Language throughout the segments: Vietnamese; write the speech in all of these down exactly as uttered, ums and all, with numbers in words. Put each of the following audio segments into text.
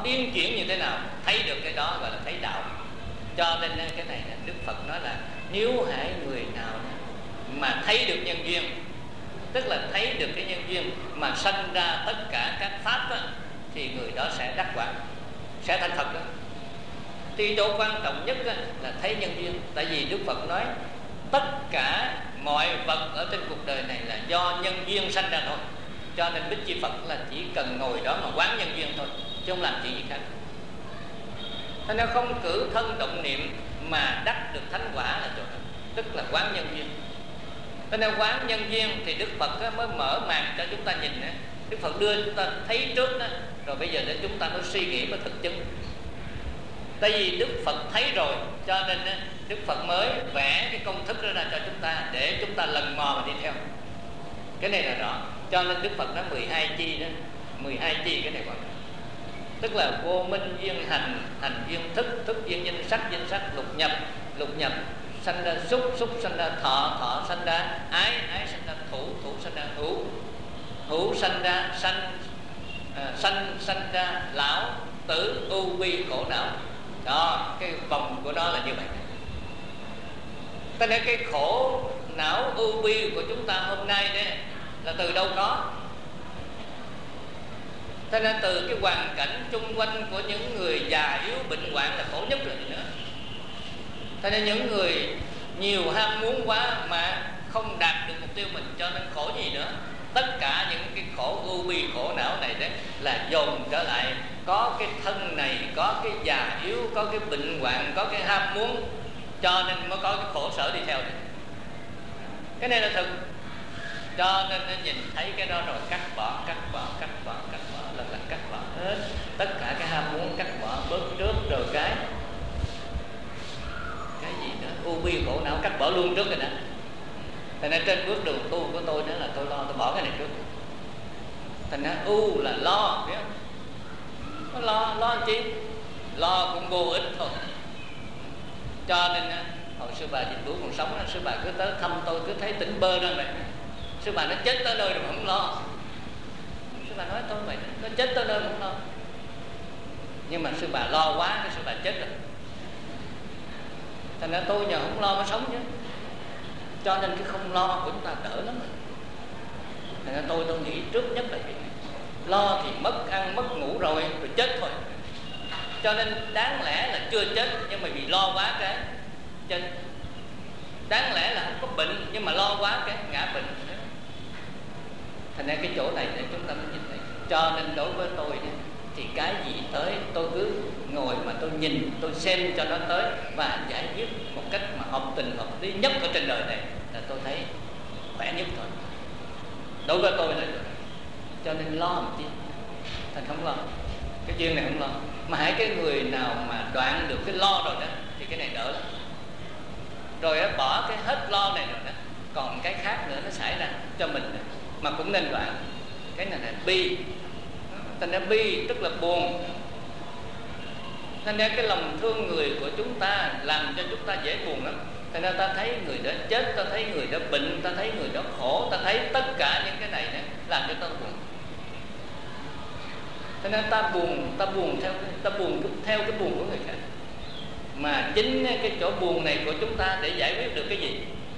biến chuyển như thế nào, thấy được cái đó gọi là thấy đạo. Cho nên cái này Đức Phật nói là nếu hãy người nào mà thấy được nhân duyên, tức là thấy được cái nhân duyên mà sanh ra tất cả các pháp đó, thì người đó sẽ đắc quả, sẽ thành Phật đó. Thì chỗ quan trọng nhất là thấy nhân duyên. Tại vì Đức Phật nói tất cả mọi vật ở trên cuộc đời này là do nhân duyên sanh ra thôi. Cho nên Bích Chi Phật là chỉ cần ngồi đó mà quán nhân duyên thôi, chứ không làm chuyện gì khác. Thế nên không cử thân động niệm mà đắc được thánh quả là chỗ đó, tức là quán nhân duyên. Thế nên quán nhân duyên thì Đức Phật mới mở màn cho chúng ta nhìn. Đức Phật đưa chúng ta thấy trước đó, rồi bây giờ để chúng ta mới suy nghĩ, mới thực chứng. Tại vì Đức Phật thấy rồi, cho nên Đức Phật mới vẽ cái công thức đó ra cho chúng ta, để chúng ta lần mò mà đi theo. Cái này là rõ. Cho nên Đức Phật nói mười hai chi đó, mười hai chi cái này quan trọng. Tức là vô minh duyên hành, hành duyên thức, thức duyên danh sắc, danh sắc lục nhập, lục nhập sanh ra xúc, xúc sanh ra thọ, thọ sanh ra ái, ái sanh ra thủ, thủ sanh ra hữu, hữu sanh ra sanh, à, sanh sanh ra lão, tử, ưu bi, khổ não. Đó, cái vòng của nó là như vậy. Cho nên cái khổ não ưu bi của chúng ta hôm nay đấy là từ đâu có? Cho nên từ cái hoàn cảnh chung quanh của những người già yếu bệnh hoạn là khổ nhất rồi gì nữa. Cho nên những người nhiều ham muốn quá mà không đạt được mục tiêu mình, cho nên khổ gì nữa. Tất cả những cái khổ ưu bi khổ não này đấy là dồn trở lại, có cái thân này, có cái già yếu, có cái bệnh hoạn, có cái ham muốn, cho nên mới có cái khổ sở đi theo này. Cái này là thực. Cho nên nó nhìn thấy cái đó rồi cắt bỏ, cắt bỏ, cắt bỏ, cắt bỏ, lần lần cắt bỏ hết tất cả cái ham muốn, cắt bỏ bớt trước rồi cái cái gì nữa u bi khổ não cắt bỏ luôn trước rồi đó. Thành ra trên bước đường tu của tôi đó là tôi lo, tôi bỏ cái này trước. Thành ra u là lo, biết không? Nó lo, lo chi? Lo cũng vô ích thôi. Cho nên hồi sư bà Dịch Bửu còn sống, sư bà cứ tới thăm tôi, cứ thấy tỉnh bơ ra vậy. Sư bà nó chết tới nơi rồi mà không lo. Sư bà nói tôi vậy, nó chết tới nơi mà không lo. Nhưng mà sư bà lo quá, cái sư bà chết rồi. Thành ra tôi nhờ không lo mới sống chứ. Cho nên cái không lo của chúng ta đỡ lắm rồi. Thành ra tôi tôi nghĩ trước nhất là chuyện này. Lo thì mất ăn mất ngủ rồi, rồi chết thôi. Cho nên đáng lẽ là chưa chết, nhưng mà vì lo quá cái chết. Đáng lẽ là không có bệnh, nhưng mà lo quá cái ngã bệnh. Thành ra cái chỗ này để chúng ta mới nhìn thấy. Cho nên đối với tôi thì cái gì tới tôi cứ ngồi mà tôi nhìn, tôi xem cho nó tới và giải quyết một cách mà hợp tình hợp lý nhất ở trên đời này là tôi thấy khỏe nhất thôi. Đối với tôi là được. Cho nên lo làm chi? Thành không lo. Cái chuyện này không lo. Mà hãy cái người nào mà đoạn được cái lo rồi đó thì cái này đỡ lắm. Rồi đó, bỏ cái hết lo này rồi đó, còn cái khác nữa nó xảy ra cho mình đó, mà cũng nên đoạn. Cái này là bi. Thành ra bi tức là buồn. Thành ra cái lòng thương người của chúng ta làm cho chúng ta dễ buồn lắm. Thành ra ta thấy người đó chết, ta thấy người đó bệnh, ta thấy người đó khổ, ta thấy tất cả những cái này đó, làm cho ta buồn. Thành ra ta buồn, ta buồn theo ta buồn theo cái buồn của người khác. Mà chính cái chỗ buồn này của chúng ta để giải quyết được cái gì?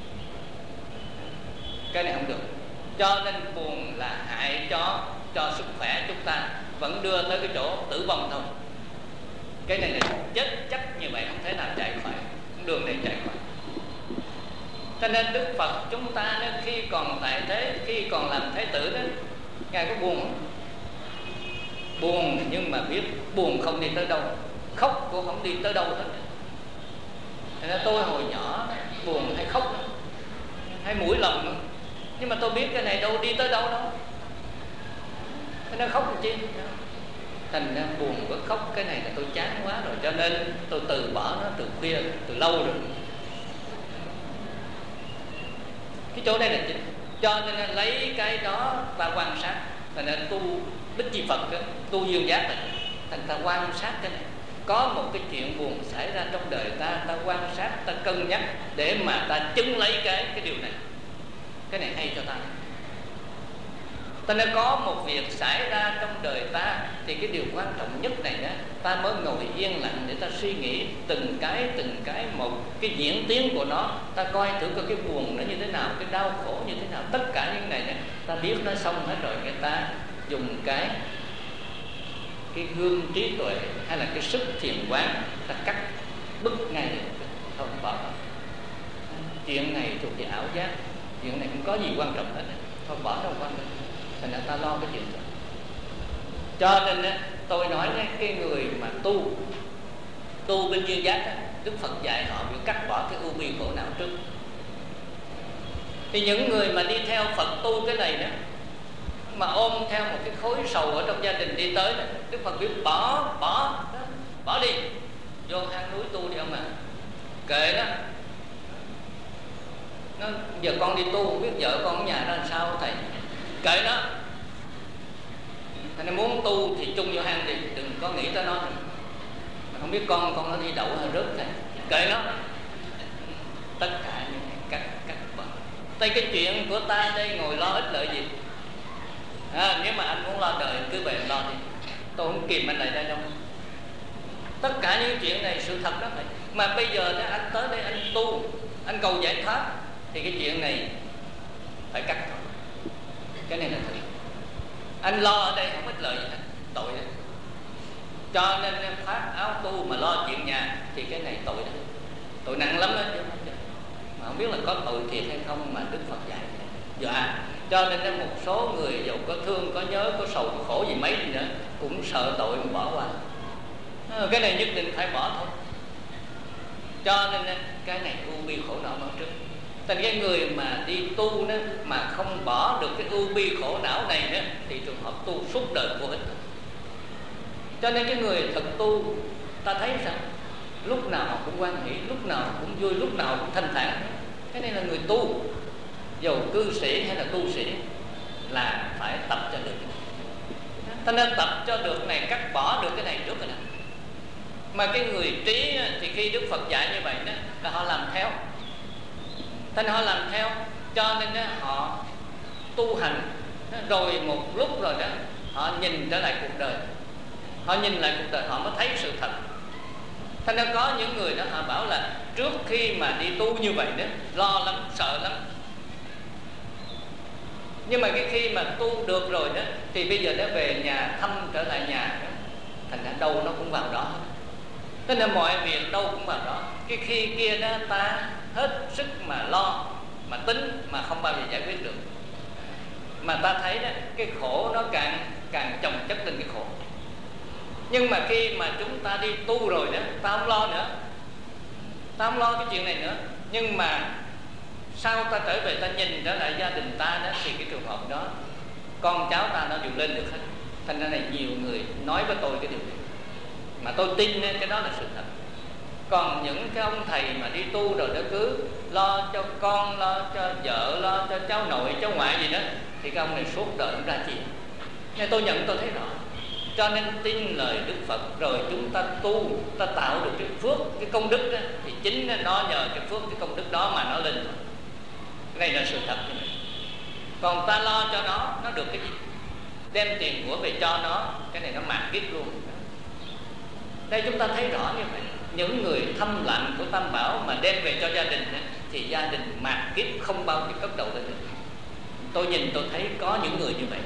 Cái này không được. Cho nên buồn là hại cho cho sức khỏe chúng ta, vẫn đưa tới cái chỗ tử vong thôi. Cái này là chết chắc như vậy, không thể nào chạy khỏi, đường này chạy khỏi. Cho nên Đức Phật chúng ta đó, khi còn tại thế, khi còn làm Thái tử đó, Ngài có buồn không? Buồn, nhưng mà biết buồn không đi tới đâu, khóc cũng không đi tới đâu hết. Thành ra tôi hồi nhỏ buồn hay khóc hay mũi lòng nữa. Nhưng mà tôi biết cái này đâu đi tới đâu đâu. Thế nó khóc làm chi? Thành ra buồn với khóc cái này là tôi chán quá rồi, cho nên tôi từ bỏ nó từ khuya, từ lâu rồi. Cái chỗ đây là chính. Cho nên là lấy cái đó ta quan sát. Thành ra tu Bích Chi Phật đó, tu duyên giác là thành ta quan sát cái này. Có một cái chuyện buồn xảy ra trong đời ta, ta quan sát, ta cân nhắc để mà ta chứng lấy cái cái điều này. Cái này hay cho ta. Ta nói có một việc xảy ra trong đời ta thì cái điều quan trọng nhất này đó ta mới ngồi yên lặng để ta suy nghĩ từng cái từng cái một cái diễn tiến của nó, ta coi thử coi cái buồn nó như thế nào, cái đau khổ như thế nào, tất cả những này này ta biết nó xong hết rồi, người ta dùng cái cái gương trí tuệ hay là cái sức thiền quán ta cắt bứt ngay, không bỏ. Chuyện này thuộc về ảo giác, chuyện này không có gì quan trọng hết, thôi bỏ đâu quan trọng. Thành ra ta lo cái chuyện đó. Cho nên tôi nói cái người mà tu tu bên duyên giác đó, Đức Phật dạy họ phải cắt bỏ cái ưu bi khổ não trước. Thì những người mà đi theo Phật tu cái này đó, mà ôm theo một cái khối sầu ở trong gia đình đi tới này, Đức Phật biết bỏ bỏ bỏ đi, vô hang núi tu đi ông ạ. À. Kệ đó, nó giờ con đi tu không biết vợ con ở nhà nó làm sao thầy, kệ nó. Thành muốn tu thì chung vô hang đi, đừng có nghĩ tới nó. Mà không biết con con nó đi đậu hay rớt thầy, kệ nó. Tất cả những cái cắt cắt bỏ. Tại cái chuyện của ta đây ngồi lo ích lợi gì? À, nếu mà anh muốn lo đời cứ về lo đi, tôi không kìm anh lại đây đâu. Tất cả những chuyện này sự thật đó phải. Mà bây giờ đó, anh tới đây anh tu, anh cầu giải thoát, thì cái chuyện này phải cắt thôi. Cái này là thật. Anh lo ở đây không ích lợi gì hết, tội đấy. Cho nên em phát áo tu mà lo chuyện nhà thì cái này tội đó, tội nặng lắm đó chứ. Mà không biết là có tội thiệt hay không mà Đức Phật dạy. Dạ. Cho nên một số người dầu có thương, có nhớ, có sầu, có khổ gì mấy gì nữa cũng sợ tội mà bỏ qua. Cái này nhất định phải bỏ thôi. Cho nên cái này ưu bi khổ não nói trước. Thành cái người mà đi tu đó, mà không bỏ được cái ưu bi khổ não này đó, thì trường hợp tu suốt đời vô ích. Cho nên cái người thật tu, ta thấy sao lúc nào họ cũng hoan hỷ, lúc nào cũng vui, lúc nào cũng thanh thản. Cái này là người tu. Dầu cư sĩ hay là tu sĩ là phải tập cho được cái này. Ta nên tập cho được này, cắt bỏ được cái này trước rồi nè. Mà cái người trí thì khi Đức Phật dạy như vậy đó, là họ làm theo. Thành họ làm theo, cho nên đó, họ tu hành rồi một lúc rồi đó, họ nhìn trở lại cuộc đời, họ nhìn lại cuộc đời họ mới thấy sự thật. Thành ra có những người đó họ bảo là trước khi mà đi tu như vậy đó lo lắm, sợ lắm. Nhưng mà cái khi mà tu được rồi đó thì bây giờ nó về nhà thăm trở lại nhà đó, thành ra đâu nó cũng vào đó. Thế nên mọi việc đâu cũng vào đó. Cái khi kia đó ta hết sức mà lo, mà tính mà không bao giờ giải quyết được. Mà ta thấy đó, cái khổ nó càng càng chồng chất lên cái khổ. Nhưng mà khi mà chúng ta đi tu rồi đó, ta không lo nữa, ta không lo cái chuyện này nữa. Nhưng mà sau ta trở về ta nhìn trở lại gia đình ta đó, thì cái trường hợp đó con cháu ta nó đều lên được hết. Thành ra này nhiều người nói với tôi cái điều này, mà tôi tin cái đó là sự thật. Còn những cái ông thầy mà đi tu rồi đó cứ lo cho con, lo cho vợ, lo cho cháu nội, cháu ngoại gì đó, thì cái ông này suốt đời không ra chuyện. Nên tôi nhận, tôi thấy rõ. Cho nên tin lời Đức Phật rồi chúng ta tu, ta tạo được cái phước, cái công đức đó, thì chính nó nhờ cái phước, cái công đức đó mà nó lên thôi. Cái này là sự thật. Còn ta lo cho nó, nó được cái gì? Đem tiền của về cho nó, cái này nó mạt kiếp luôn. Đây chúng ta thấy rõ như vậy. Những người thâm lặng của Tam Bảo mà đem về cho gia đình thì gia đình mạt kiếp không bao giờ cất đầu lên được. Tôi nhìn tôi thấy có những người như vậy.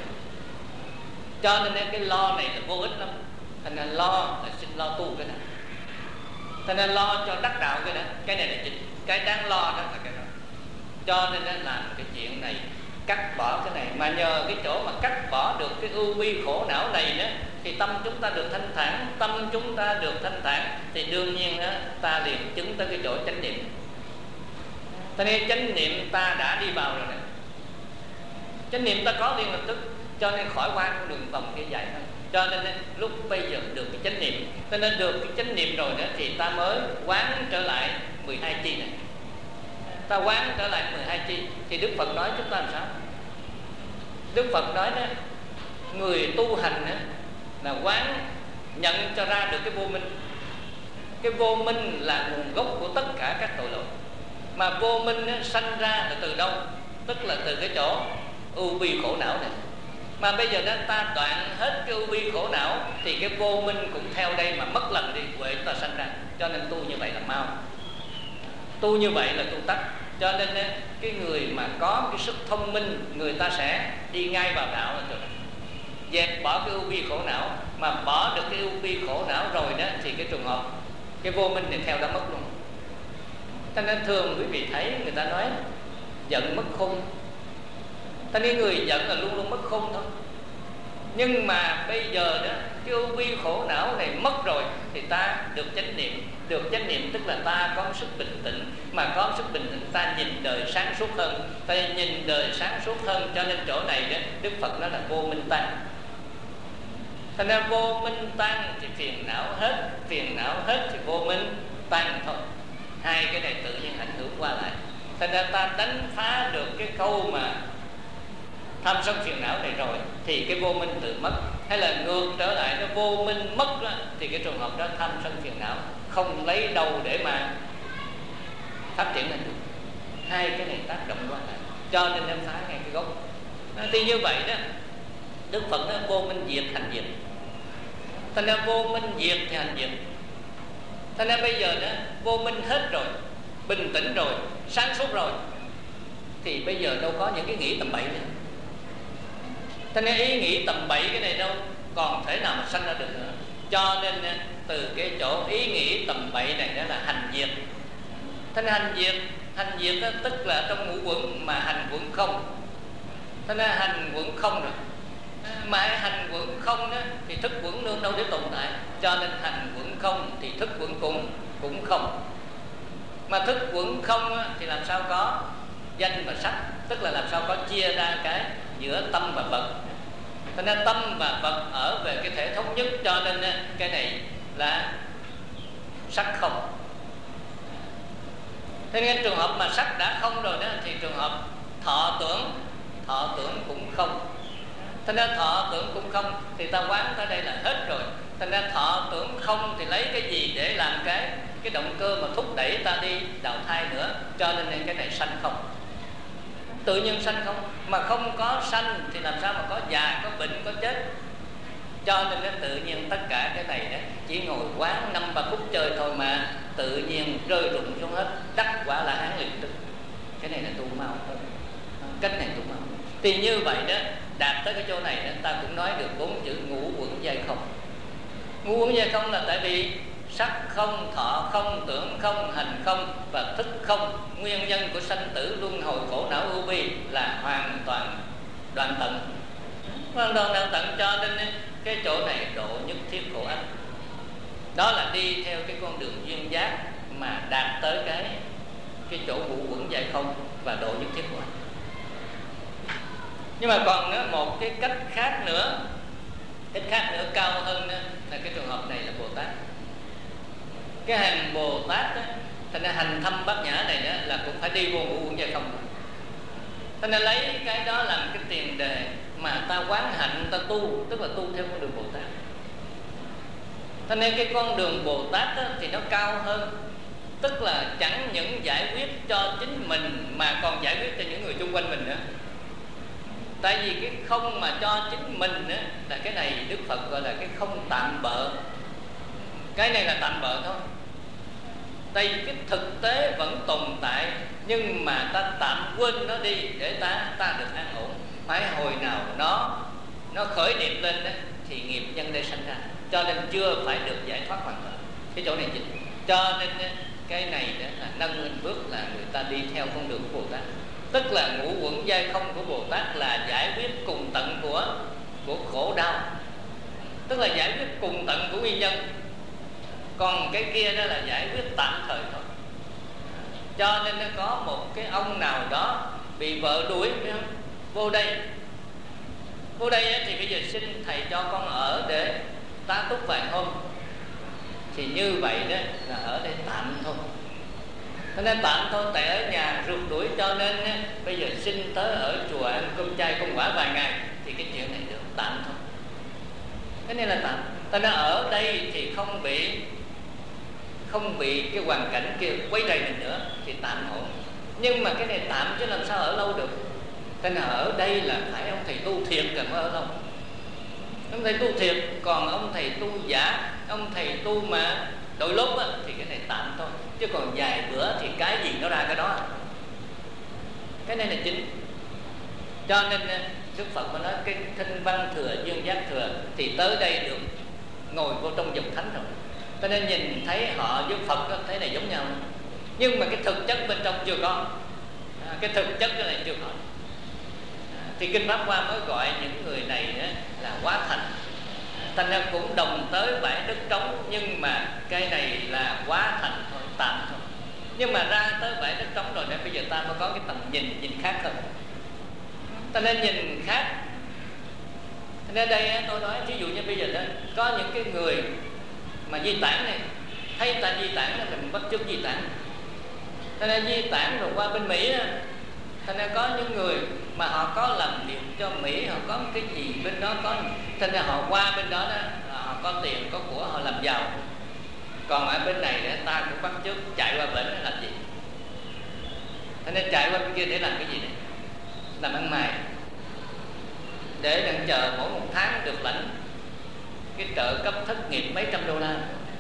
Cho nên cái lo này là vô ích lắm. Thành ra lo là xin lo tu cái này. Thành ra lo cho đắc đạo cái đó. Cái này là chính. Cái đáng lo đó là cái đó. Cho nên làm cái chuyện này, cắt bỏ cái này. Mà nhờ cái chỗ mà cắt bỏ được cái ưu bi khổ não này đó, thì tâm chúng ta được thanh thản. Tâm chúng ta được thanh thản thì đương nhiên đó, ta liền chứng tới cái chỗ chánh niệm. Cho nên chánh niệm ta đã đi vào rồi này. Chánh niệm ta có liền lập tức. Cho nên khỏi qua con đường vòng kia dài hơn. Cho nên lúc bây giờ được cái chánh niệm, cho nên được cái chánh niệm rồi đó thì ta mới quán trở lại mười hai chi này. Ta quán trở lại mười hai chi thì Đức Phật nói chúng ta làm sao? Đức Phật nói đó, người tu hành đó, là quán nhận cho ra được cái vô minh. Cái vô minh là nguồn gốc của tất cả các tội lỗi. Mà vô minh đó, sanh ra là từ đâu? Tức là từ cái chỗ ưu bi khổ não này. Mà bây giờ đó ta đoạn hết cái ưu bi khổ não thì cái vô minh cũng theo đây mà mất lần đi, huệ ta sanh ra. Cho nên tu như vậy là mau, tu như vậy là tu tắt. Cho nên cái người mà có cái sức thông minh, người ta sẽ đi ngay vào đạo là được, dẹp bỏ cái ưu bi khổ não. Mà bỏ được cái ưu bi khổ não rồi đó thì cái trường hợp cái vô minh này theo đó mất luôn. Cho nên thường quý vị thấy người ta nói giận mất khôn. Ta nghĩ người giận là luôn luôn mất khôn thôi. Nhưng mà bây giờ đó cái ưu bi khổ não này mất rồi thì ta được chánh niệm. Được chánh niệm tức là ta có sức bình tĩnh. Mà có sức bình tĩnh ta nhìn đời sáng suốt hơn. Ta nhìn đời sáng suốt hơn. Cho nên chỗ này đó Đức Phật nói là vô minh tan. Thành ra vô minh tan thì phiền não hết. Phiền não hết thì vô minh tan thôi. Hai cái này tự nhiên ảnh hưởng qua lại. Thành ra ta đánh phá được cái câu mà tham sân phiền não này rồi thì cái vô minh tự mất. Hay là ngược trở lại nó vô minh mất đó, thì cái trường hợp đó tham sân phiền não không lấy đâu để mà phát triển lên được. Hai cái này tác động qua lại, cho nên em phá ngay cái gốc. Thì như vậy đó Đức Phật nói vô minh diệt hành diệt. Thành ra vô minh diệt thì hành diệt. Thành ra bây giờ đó vô minh hết rồi, bình tĩnh rồi, sáng suốt rồi thì bây giờ đâu có những cái nghĩ tầm bậy nữa. Thành ra ý nghĩ tầm bậy cái này đâu còn thể nào mà sanh ra được nữa. Cho nên từ cái chỗ ý nghĩ tầm bậy này đó là hành diệt. Thành ra hành diệt, hành diệt đó, tức là trong ngũ quẩn mà hành quẩn không. Thành ra hành quẩn không rồi. Mà hành quẩn không đó, thì thức quẩn nương đâu để tồn tại. Cho nên hành quẩn không thì thức quẩn cũng cũng không. Mà thức quẩn không đó, thì làm sao có danh và sắc. Tức là làm sao có chia ra cái giữa tâm và vật. Thành ra tâm và vật ở về cái thể thống nhất. Cho nên cái này là sắc không. Thế nên trường hợp mà sắc đã không rồi đó thì trường hợp thọ tưởng, thọ tưởng cũng không. Thành ra thọ tưởng cũng không thì ta quán tới đây là hết rồi. Thành ra thọ tưởng không thì lấy cái gì để làm cái cái động cơ mà thúc đẩy ta đi đào thai nữa. Cho nên cái này sanh không, tự nhiên sanh không. Mà không có sanh thì làm sao mà có già, có bệnh, có chết. Cho nên nó tự nhiên tất cả cái này đó chỉ ngồi quán năm ba phút chơi thôi mà tự nhiên rơi rụng xuống hết, đắc quả là hán liền tức. Cái này là tu mau thôi, cách này tu mau. Thì như vậy đó, đạt tới cái chỗ này đó, ta cũng nói được bốn chữ ngũ quẩn giai không. Ngũ quẩn giai không là tại vì sắc không, thọ không, tưởng không, hành không và thức không. Nguyên nhân của sanh tử luân hồi khổ não ưu bi là hoàn toàn đoạn tận, hoàn toàn đoạn tận. Cho nên cái chỗ này độ nhất thiết khổ ách. Đó là đi theo cái con đường duyên giác mà đạt tới cái cái chỗ ngũ quẩn giai không và độ nhất thiết khổ ách. Nhưng mà còn đó, một cái cách khác nữa, cách khác nữa cao hơn đó, là cái trường hợp này là Bồ Tát. Cái hành Bồ Tát đó, thành ra hành thâm bát nhã này đó, là cũng phải đi vô ngũ quẩn giai không. Thành ra lấy cái đó làm cái tiền đề mà ta quán hạnh, ta tu, tức là tu theo con đường Bồ Tát. Thành ra cái con đường Bồ Tát đó, thì nó cao hơn. Tức là chẳng những giải quyết cho chính mình mà còn giải quyết cho những người xung quanh mình nữa. Tại vì cái không mà cho chính mình á, là cái này Đức Phật gọi là cái không tạm bợ. Cái này là tạm bợ thôi. Tại vì cái thực tế vẫn tồn tại, nhưng mà ta tạm quên nó đi để ta ta được an ổn. Phải hồi nào nó nó khởi niệm lên đó, thì nghiệp nhân đây sanh ra. Cho nên chưa phải được giải thoát hoàn toàn. Cái chỗ này chính. Cho nên cái này đó là nâng lên bước là người ta đi theo con đường của Bồ Tát. Tức là ngũ quẩn giai không của Bồ Tát là giải quyết cùng tận của của khổ đau, tức là giải quyết cùng tận của nguyên nhân. Còn cái kia đó là giải quyết tạm thời thôi. Cho nên nó có một cái ông nào đó bị vợ đuổi, phải không? Vô đây Vô đây thì bây giờ xin thầy cho con ở để tá túc vài hôm. Thì như vậy đó là ở đây tạm thôi. Cho nên tạm thôi, tại ở nhà rượt đuổi. Cho nên bây giờ xin tới ở chùa ăn cơm chay công quả vài ngày. Thì cái chuyện này được tạm thôi. Cái này là tạm. Ta nói ở đây thì không bị Không bị cái hoàn cảnh kia quấy rầy mình nữa, thì tạm ổn. Nhưng mà cái này tạm chứ làm sao ở lâu được. Thế nào ở đây là phải ông thầy tu thiệt cần mới ở đâu. Ông thầy tu thiệt, còn ông thầy tu giả, ông thầy tu mà đôi lúc á, thì cái này tạm thôi, chứ còn vài bữa thì cái gì nó ra cái đó. Cái này là chính. Cho nên Đức Phật mà nói cái Thanh Văn Thừa, Duyên Giác Thừa thì tới đây được ngồi vô trong dòng thánh rồi. Cho nên nhìn thấy họ với Phật đó, thấy này giống nhau, nhưng mà cái thực chất bên trong chưa có. À, cái thực chất cái này chưa có. À, thì Kinh Pháp Hoa mới gọi những người này đó là quá thành. Thành ra cũng đồng tới bãi đất trống, nhưng mà cái này là quá thành thôi, tạm thôi. Nhưng mà ra tới bãi đất trống rồi nên bây giờ ta mới có cái tầm nhìn nhìn khác hơn. Ta nên nhìn khác. Nên đây tôi nói ví dụ như bây giờ đó, có những cái người mà di tản này, thấy ta di tản là mình bắt chước di tản. Thế nên di tản rồi qua bên Mỹ đó, thế nên có những người mà họ có làm việc cho Mỹ, họ có cái gì bên đó có, thế nên họ qua bên đó, đó họ có tiền có của họ làm giàu. Còn ở bên này đó, ta cũng bắt chước chạy qua bển để làm gì? Thế nên chạy qua bên kia để làm cái gì này? Làm ăn mày, để đang chờ mỗi một tháng được lãnh cái trợ cấp thất nghiệp mấy trăm đô la.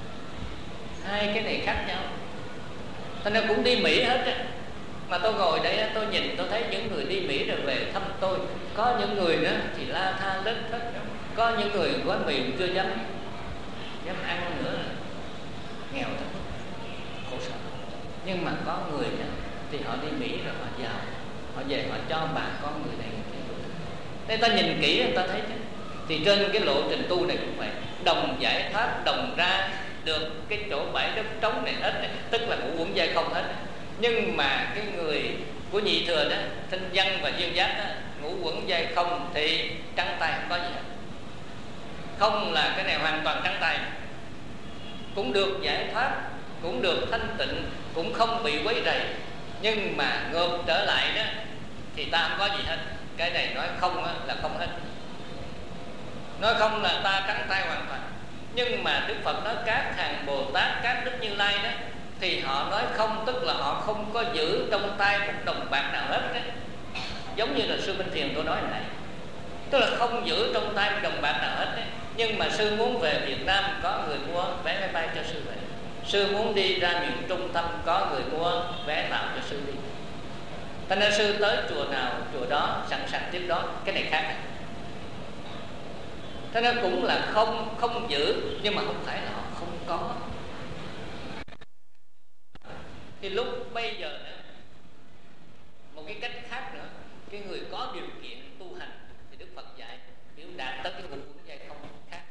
Hai cái này khác nhau. Thế nên cũng đi Mỹ hết á. Mà tôi ngồi đây tôi nhìn tôi thấy những người đi Mỹ rồi về thăm tôi, có những người nữa thì la tha lết thất, có những người gói mì chưa dám dám ăn nữa, nghèo thật, khổ sở. Nhưng mà có người đó, thì họ đi Mỹ rồi họ giàu, họ về họ cho bà con người này người kia. Nên ta nhìn kỹ người ta thấy chứ. Thì trên cái lộ trình tu này cũng vậy, đồng giải thoát, đồng ra được cái chỗ bãi đất trống này hết này, tức là ngũ uẩn giai không hết. Nhưng mà cái người của nhị thừa đó, Thanh Văn và Duyên Giác đó, ngũ uẩn giai không thì trắng tay không có gì hết. Không là cái này hoàn toàn trắng tay, cũng được giải thoát, cũng được thanh tịnh, cũng không bị quấy rầy. Nhưng mà ngược trở lại đó thì ta không có gì hết. Cái này nói không là không hết. Nói không là ta trắng tay hoàn toàn. Nhưng mà Đức Phật nói các hàng Bồ Tát, các Đức Như Lai đó, thì họ nói không, tức là họ không có giữ trong tay một đồng bạc nào hết đấy. Giống như là sư Minh Thiền tôi nói này, tức là không giữ trong tay một đồng bạc nào hết đấy. Nhưng mà sư muốn về Việt Nam, có người mua vé máy bay cho sư về. Sư muốn đi ra miền Trung tâm, có người mua vé tàu cho sư đi. Thế nên sư tới chùa nào chùa đó sẵn sàng tiếp đó. Cái này khác này. Thế nên cũng là không không giữ, nhưng mà không phải là họ không có. Thì lúc bây giờ nữa, một cái cách khác nữa, cái người có điều kiện tu hành thì Đức Phật dạy biểu đạt tới cái ngũ uẩn giai không khác.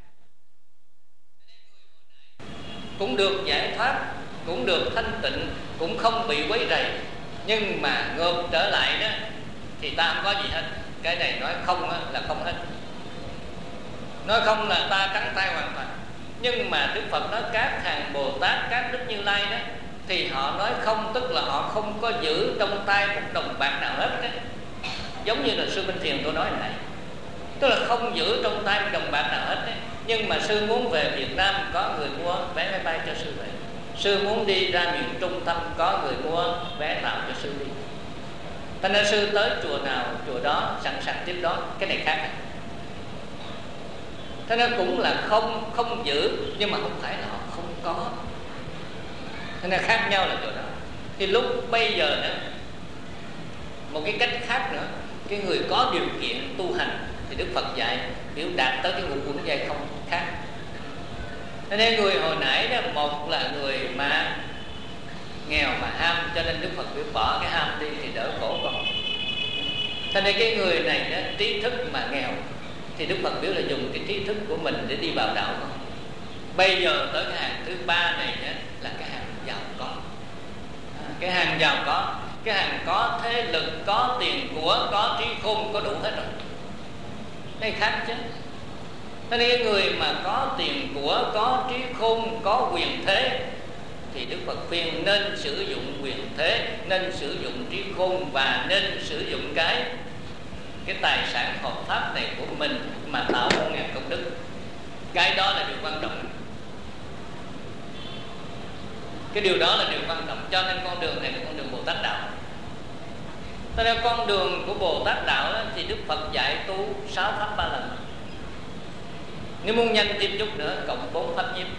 Cũng được giải thoát, cũng được thanh tịnh, cũng không bị quấy rầy. Nhưng mà ngược trở lại đó thì ta không có gì hết. Cái này nói không là không hết. Nói không là ta trắng tay hoàn toàn. Nhưng mà Đức Phật nói các hàng Bồ Tát, các Đức Như Lai đó, thì họ nói không, tức là họ không có giữ trong tay một đồng bạc nào hết đấy. Giống như là sư Minh Thiền tôi nói này, tức là không giữ trong tay một đồng bạc nào hết đấy. Nhưng mà sư muốn về Việt Nam, có người mua vé máy bay cho sư về. Sư muốn đi ra miền Trung tâm, có người mua vé tàu cho sư đi. Thành nên sư tới chùa nào chùa đó sẵn sàng tiếp đó. Cái này khác này. Thế nên cũng là không không giữ, nhưng mà không phải là họ không có. Thế nên khác nhau là chỗ đó. Thì lúc bây giờ nữa, một cái cách khác nữa, cái người có điều kiện tu hành thì Đức Phật dạy biểu đạt tới cái ngũ uẩn giai không khác. Thế nên người hồi nãy đó, một là người mà nghèo mà ham, cho nên Đức Phật biểu bỏ cái ham đi thì đỡ khổ con. Thế nên cái người này đó, trí thức mà nghèo thì Đức Phật biểu là dùng cái trí thức của mình để đi vào đạo con. Bây giờ tới cái hàng thứ ba này đó, là cái hàng giàu có. À, cái hàng giàu có, cái hàng có thế lực, có tiền của, có trí khôn, có đủ hết rồi. Đây khác chứ. Thế nên cái người mà có tiền của, có trí khôn, có quyền thế thì Đức Phật khuyên nên sử dụng quyền thế, nên sử dụng trí khôn và nên sử dụng cái cái tài sản hợp pháp này của mình mà tạo một ngàn công đức. Cái đó là điều quan trọng. Cái điều đó là điều quan trọng. Cho nên con đường này là con đường Bồ Tát đạo. Cho nên con đường của Bồ Tát đạo đó, thì Đức Phật dạy tu sáu pháp ba lần. Nếu muốn nhanh thêm chút nữa cộng bốn pháp nhiếp.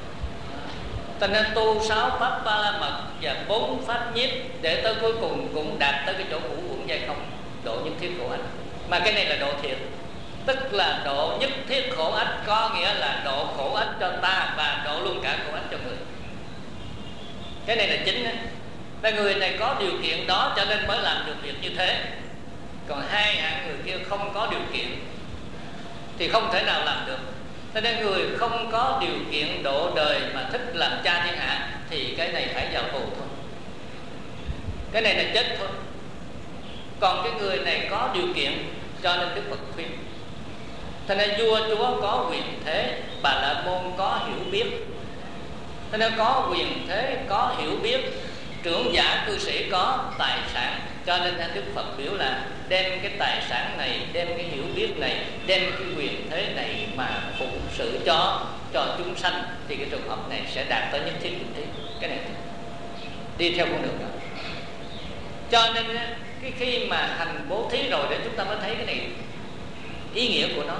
Cho nên tu sáu pháp ba la mật và bốn pháp nhiếp để tới cuối cùng cũng đạt tới cái chỗ ngũ uẩn giai không, độ nhất thiết khổ ách. Mà cái này là độ thiện, tức là độ nhất thiết khổ ách, có nghĩa là độ khổ ách cho ta và độ luôn cả khổ ách cho người. Cái này là chính đó. Và người này có điều kiện đó cho nên mới làm được việc như thế. Còn hai hạng người kia không có điều kiện thì không thể nào làm được. Cho nên người không có điều kiện độ đời mà thích làm cha thiên hạ thì cái này phải vào tù thôi, cái này là chết thôi. Còn cái người này có điều kiện cho nên Đức Phật khuyên. Cho nên vua chúa có quyền thế, Bà La Môn có hiểu biết. Cho nên có quyền thế, có hiểu biết, trưởng giả cư sĩ có tài sản. Cho nên Đức Phật biểu là đem cái tài sản này, đem cái hiểu biết này, đem cái quyền thế này mà phụng sự cho cho chúng sanh thì cái trường hợp này sẽ đạt tới nhất thiết định trí. Cái này đi theo con đường đó. Cho nên cái khi mà hành bố thí rồi đó chúng ta mới thấy cái này ý nghĩa của nó.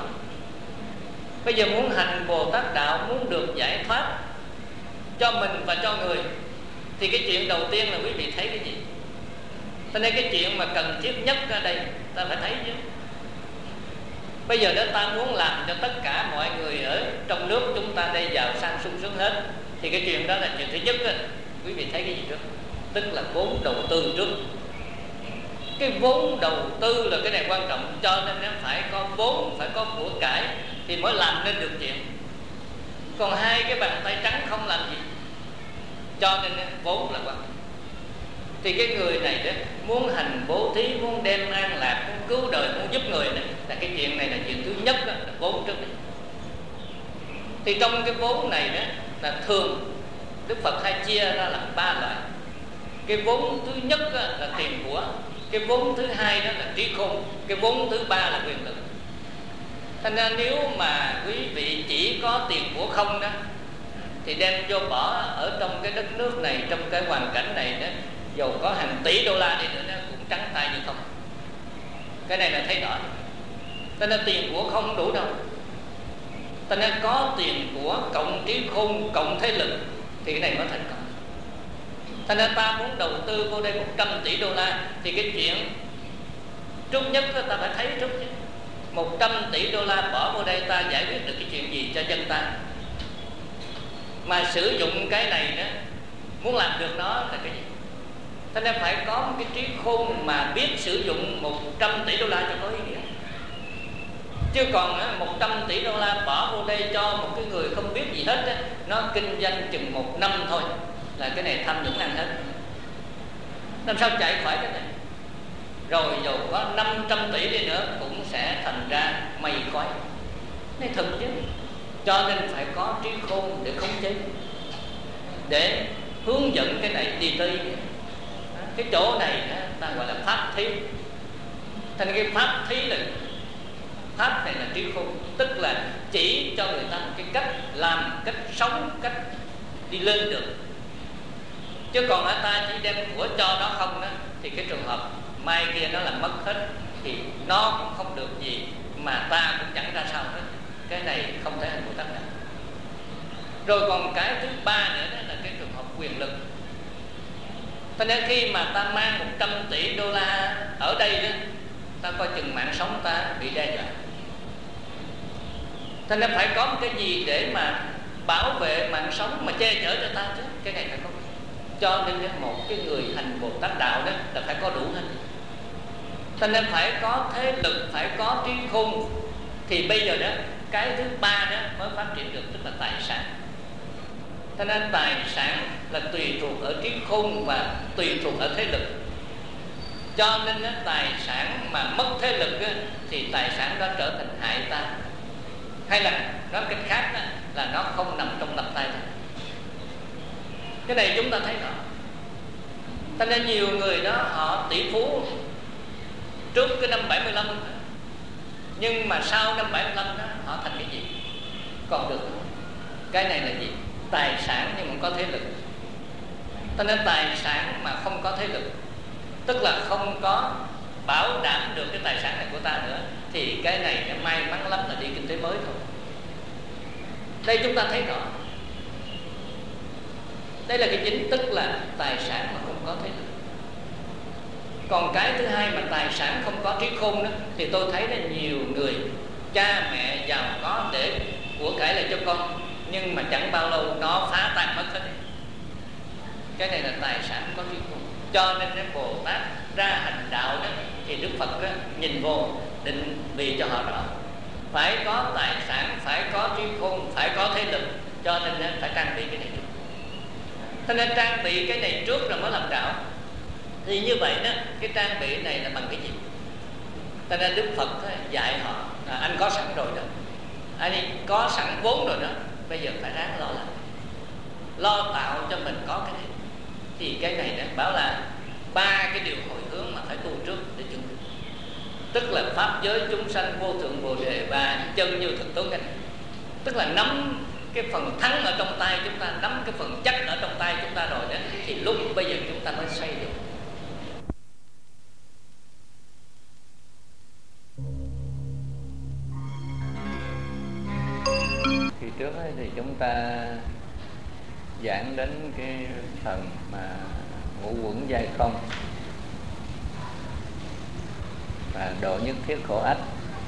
Bây giờ muốn hành Bồ Tát đạo, muốn được giải thoát cho mình và cho người thì cái chuyện đầu tiên là quý vị thấy cái gì? Cho nên cái chuyện mà cần thiết nhất ở đây ta phải thấy chứ. Bây giờ đó ta muốn làm cho tất cả mọi người ở trong nước chúng ta đây giàu sang sung sướng hết thì cái chuyện đó là chuyện thứ nhất đó. Quý vị thấy cái gì trước? Tức là vốn đầu tư trước. Cái vốn đầu tư là cái này quan trọng. Cho nên nó phải có vốn, phải có của cải thì mới làm nên được chuyện. Còn hai cái bàn tay trắng không làm gì. Cho nên vốn là quan trọng. Thì cái người này đó muốn hành bố thí, muốn đem an lạc, muốn cứu đời, muốn giúp người này, là cái chuyện này là chuyện thứ nhất đó, là vốn trước này. Thì trong cái vốn này đó là thường Đức Phật hay chia ra làm ba loại. Cái vốn thứ nhất đó là tiền của, cái vốn thứ hai đó là trí khôn, cái vốn thứ ba là quyền lực. Thành ra nếu mà quý vị chỉ có tiền của không đó thì đem vô bỏ ở trong cái đất nước này, trong cái hoàn cảnh này đó, dầu có hàng tỷ đô la đi nữa nó cũng trắng tay như không. Cái này là thấy rõ. Cho nên tiền của không đủ đâu. Cho nên có tiền của cộng trí khôn, cộng thế lực thì cái này mới thành công. Cho nên ta muốn đầu tư vô đây một trăm tỷ đô la thì cái chuyện trước nhất ta phải thấy trước nhất. một trăm tỷ đô la bỏ vô đây ta giải quyết được cái chuyện gì cho dân ta. Mà sử dụng cái này đó, muốn làm được nó là cái gì? Cho nên phải có một cái trí khôn mà biết sử dụng một trăm tỷ đô la cho có ý nghĩa. Chứ còn một trăm tỷ đô la bỏ vô đây cho một cái người không biết gì hết, nó kinh doanh chừng một năm thôi là cái này tham nhũng ăn hết. Làm sao chạy khỏi cái này? Rồi dù có năm trăm tỷ đi nữa cũng sẽ thành ra mây khói. Này thật chứ. Cho nên phải có trí khôn để khống chế, để hướng dẫn cái này đi tới cái chỗ này ta gọi là pháp thí. Thành cái pháp thí là pháp này là trí khôn, tức là chỉ cho người ta một cái cách làm, cách sống, cách đi lên được. Chứ còn ở ta chỉ đem của cho nó không đó thì cái trường hợp mai kia nó làm mất hết thì nó cũng không được gì mà ta cũng chẳng ra sao hết. Cái này không thể hành Bồ Tát đạo. Rồi còn cái thứ ba nữa đó là cái trường hợp quyền lực. Cho nên khi mà ta mang một trăm tỷ đô la ở đây đó, ta coi chừng mạng sống ta bị đe dọa. Cho nên phải có một cái gì để mà bảo vệ mạng sống, mà che chở cho ta chứ. Cái này phải có. Cho nên một cái người hành Bồ Tát đạo đó là phải có đủ hết. Cho nên phải có thế lực, phải có trí khôn. Thì bây giờ đó cái thứ ba đó mới phát triển được, tức là tài sản. Cho nên tài sản là tùy thuộc ở trí khôn và tùy thuộc ở thế lực. Cho nên đó, tài sản mà mất thế lực đó, thì tài sản đó trở thành hại ta. Hay là nói cách khác đó, là nó không nằm trong tầm tay ta. Cái này chúng ta thấy rõ. Cho nên nhiều người đó họ tỷ phú trước cái năm bảy mươi lăm đó. Nhưng mà sau năm bảy mươi lăm đó họ thành cái gì? Còn được không? Cái này là gì? Tài sản nhưng mà có thế lực. Cho nên tài sản mà không có thế lực tức là không có bảo đảm được cái tài sản này của ta nữa, thì cái này cái may mắn lắm là đi kinh tế mới thôi. Đây chúng ta thấy rõ, đây là cái chính, tức là tài sản mà không có thế lực. Còn cái thứ hai mà tài sản không có trí khôn đó, thì tôi thấy là nhiều người cha mẹ giàu có để của cải lại cho con, nhưng mà chẳng bao lâu nó phá tan mất hết. Cái này là tài sản có trí khôn. Cho nên cái Bồ Tát ra hành đạo đó, thì Đức Phật đó, nhìn vô định vị cho họ rõ, phải có tài sản, phải có trí khôn, phải có thế lực, cho nên phải trang bị cái này trước. Cho nên trang bị cái này trước rồi mới làm đạo. Thì như vậy đó, cái trang bị này là bằng cái gì? Cho nên Đức Phật đó, dạy họ à, anh có sẵn rồi đó, anh có sẵn vốn rồi đó, bây giờ phải ráng lo làm, lo tạo cho mình có cái này. Thì cái này đó bảo là ba cái điều hồi hướng mà phải tu trước để chứng. Tức là pháp giới chúng sanh vô thượng bồ đề và chân như thực tướng. Cái này tức là nắm cái phần thắng ở trong tay chúng ta, nắm cái phần chắc ở trong tay chúng ta rồi đó, thì lúc bây giờ chúng ta mới xây được. Thì trước ấy thì chúng ta giảng đến cái phần mà ngũ uẩn giai không và độ nhất thiết khổ ách.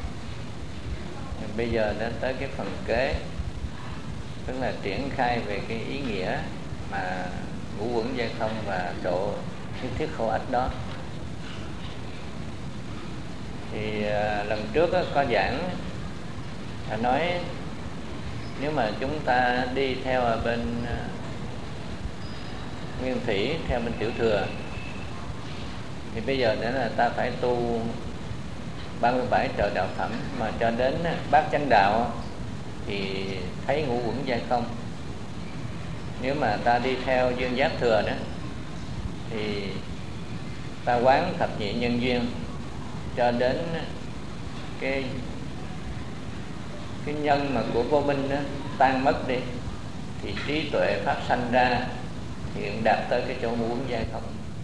Bây giờ đến tới cái phần kế, tức là triển khai về cái ý nghĩa mà ngũ uẩn giai không và độ nhất thiết khổ ách đó. Thì à, lần trước á, có giảng à, nói nếu mà chúng ta đi theo ở bên à, nguyên thủy, theo bên tiểu thừa, thì bây giờ nữa là ta phải tu ba mươi bảy trợ đạo phẩm mà cho đến bát chánh đạo thì thấy ngũ uẩn giai không. Nếu mà ta đi theo duyên giác thừa đó thì ta quán thập nhị nhân duyên cho đến cái cái nhân mà của vô minh đó tan mất đi, thì trí tuệ phát sanh ra, thì cũng đạt tới cái chỗ ngũ uẩn giai không.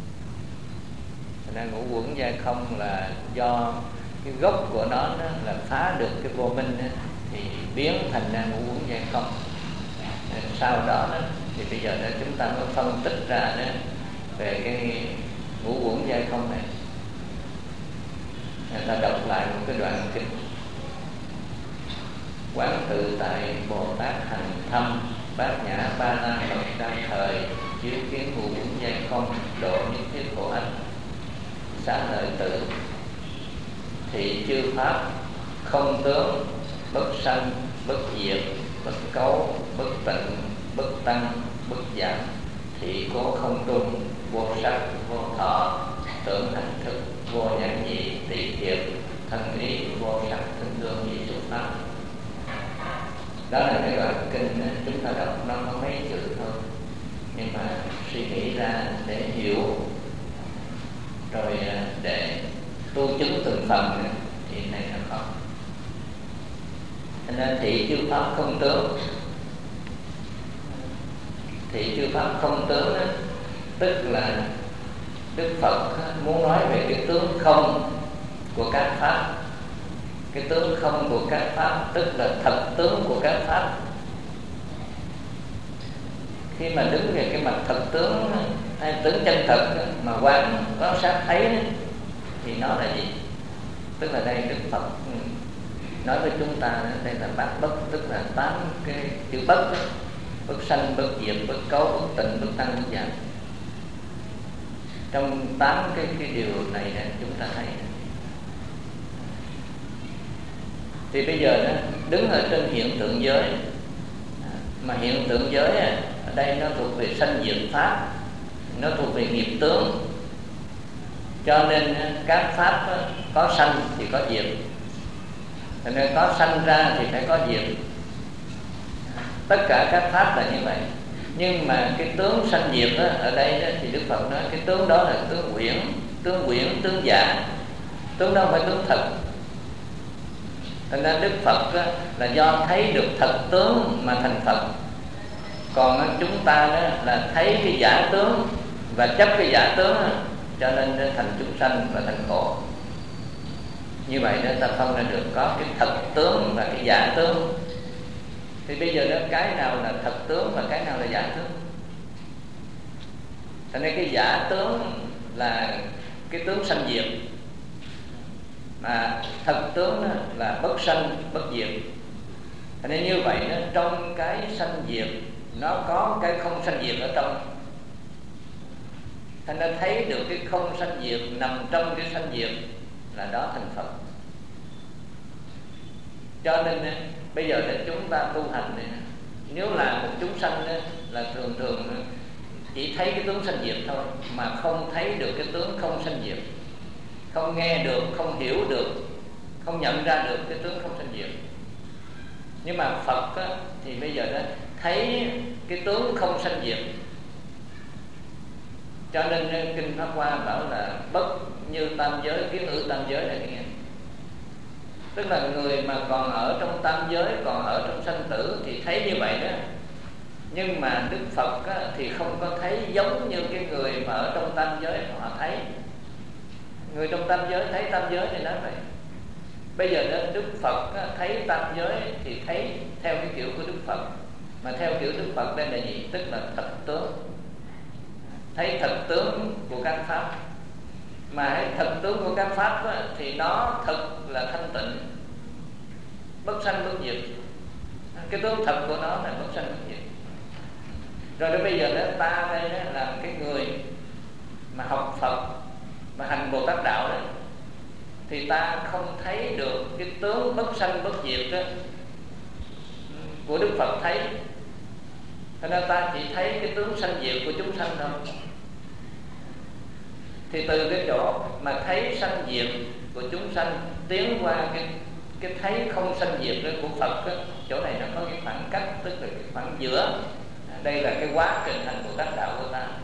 Nên ngũ uẩn giai không là do cái gốc của nó, nó là phá được cái vô minh đó, thì biến thành ra ngũ uẩn giai không. Sau đó, đó thì bây giờ đó chúng ta mới phân tích ra đó, về cái ngũ uẩn giai không này. Người ta đọc lại một cái đoạn kinh: quán tự tại Bồ Tát hành thâm, bát nhã ba la mật đăng thời, chiếu kiến ngũ uẩn giai không, độ nhất thiết khổ ách. Xá lợi tử, thị chư pháp không tướng, bất sanh, bất diệt, bất cấu, bất tịnh, bất tăng, bất giảm, thị cố không trung, vô sắc, vô thọ, tưởng hành thức, vô nhãn nhị, tỳ thiệt, thân ý, vô sắc, thân tương, nhị xuất pháp. Đó là cái đoạn kinh đó, chúng ta đọc nó có mấy chữ thôi, nhưng mà suy nghĩ ra để hiểu rồi để tu chứng từng phần thì này là khó. Cho nên thị chư pháp không tướng, thị chư pháp không tướng đó, tức là Đức Phật muốn nói về cái tướng không của các pháp. Cái tướng không của các pháp tức là thật tướng của các pháp. Khi mà đứng về cái mặt thật tướng hay tướng chân thật mà quán quan sát thấy thì nó là gì? Tức là đây Đức Phật nói với chúng ta, đây là bát bất, tức là tám cái chữ bất đó. Bất sanh, bất diệt, bất cấu, bất tịnh, bất tăng, bất giảm. Trong tám cái, cái điều này chúng ta thấy. Thì bây giờ đó, đứng ở trên hiện tượng giới, mà hiện tượng giới ở đây nó thuộc về sanh diệt pháp, nó thuộc về nghiệp tướng. Cho nên các pháp có sanh thì có diệt, cho nên có sanh ra thì phải có diệt. Tất cả các pháp là như vậy. Nhưng mà cái tướng sanh diệt đó, ở đây đó, thì Đức Phật nói cái tướng đó là tướng quyển, tướng quyển, tướng giả. Tướng đó không phải tướng thật. Cho nên Đức Phật đó, là do thấy được thật tướng mà thành Phật. Còn chúng ta đó, là thấy cái giả tướng và chấp cái giả tướng đó, cho nên nó thành chúng sanh và thành khổ. Như vậy đó ta phân ra được có cái thật tướng và cái giả tướng. Thì bây giờ đó cái nào là thật tướng và cái nào là giả tướng? Thành ra cái giả tướng là cái tướng sanh diệt, mà thật tướng là bất sanh bất diệt. Thành ra như vậy đó, trong cái sanh diệt nó có cái không sanh diệt ở trong. Thành ra thấy được cái không sanh diệt nằm trong cái sanh diệt là đó thành Phật. Cho nên bây giờ để chúng ta tu hành này, nếu là một chúng sanh là thường thường chỉ thấy cái tướng sanh diệt thôi, mà không thấy được cái tướng không sanh diệt, không nghe được, không hiểu được, không nhận ra được cái tướng không sanh diệt. Nhưng mà Phật á, thì bây giờ đó thấy cái tướng không sanh diệt. Cho nên Kinh Pháp Hoa bảo là bất như tam giới kiến ư tam giới này nghe. Tức là người mà còn ở trong tam giới, còn ở trong sanh tử thì thấy như vậy đó. Nhưng mà Đức Phật á, thì không có thấy giống như cái người mà ở trong tam giới họ thấy. Người trong tam giới thấy tam giới thì nói vậy. Bây giờ đó Đức Phật á, thấy tam giới thì thấy theo cái kiểu của Đức Phật. Mà theo kiểu Đức Phật đây là gì? Tức là thật tướng. Thấy thật tướng của các Pháp. Mà thấy thật tướng của các Pháp á, thì nó thật là thanh tịnh, bất sanh bất diệt. Cái tướng thật của nó là bất sanh bất diệt. Rồi đến bây giờ đó, ta đây đó, là cái người mà học Phật mà hành Bồ Tát đạo đó, thì ta không thấy được cái tướng bất sanh bất diệt đó của Đức Phật thấy. Cho nên ta chỉ thấy cái tướng sanh diệt của chúng sanh thôi. Thì từ cái chỗ mà thấy sanh diệt của chúng sanh tiến qua cái cái thấy không sanh diệt đó của Phật đó, chỗ này nó có cái khoảng cách, tức là cái khoảng giữa. Đây là cái quá trình hành Bồ Tát đạo của ta.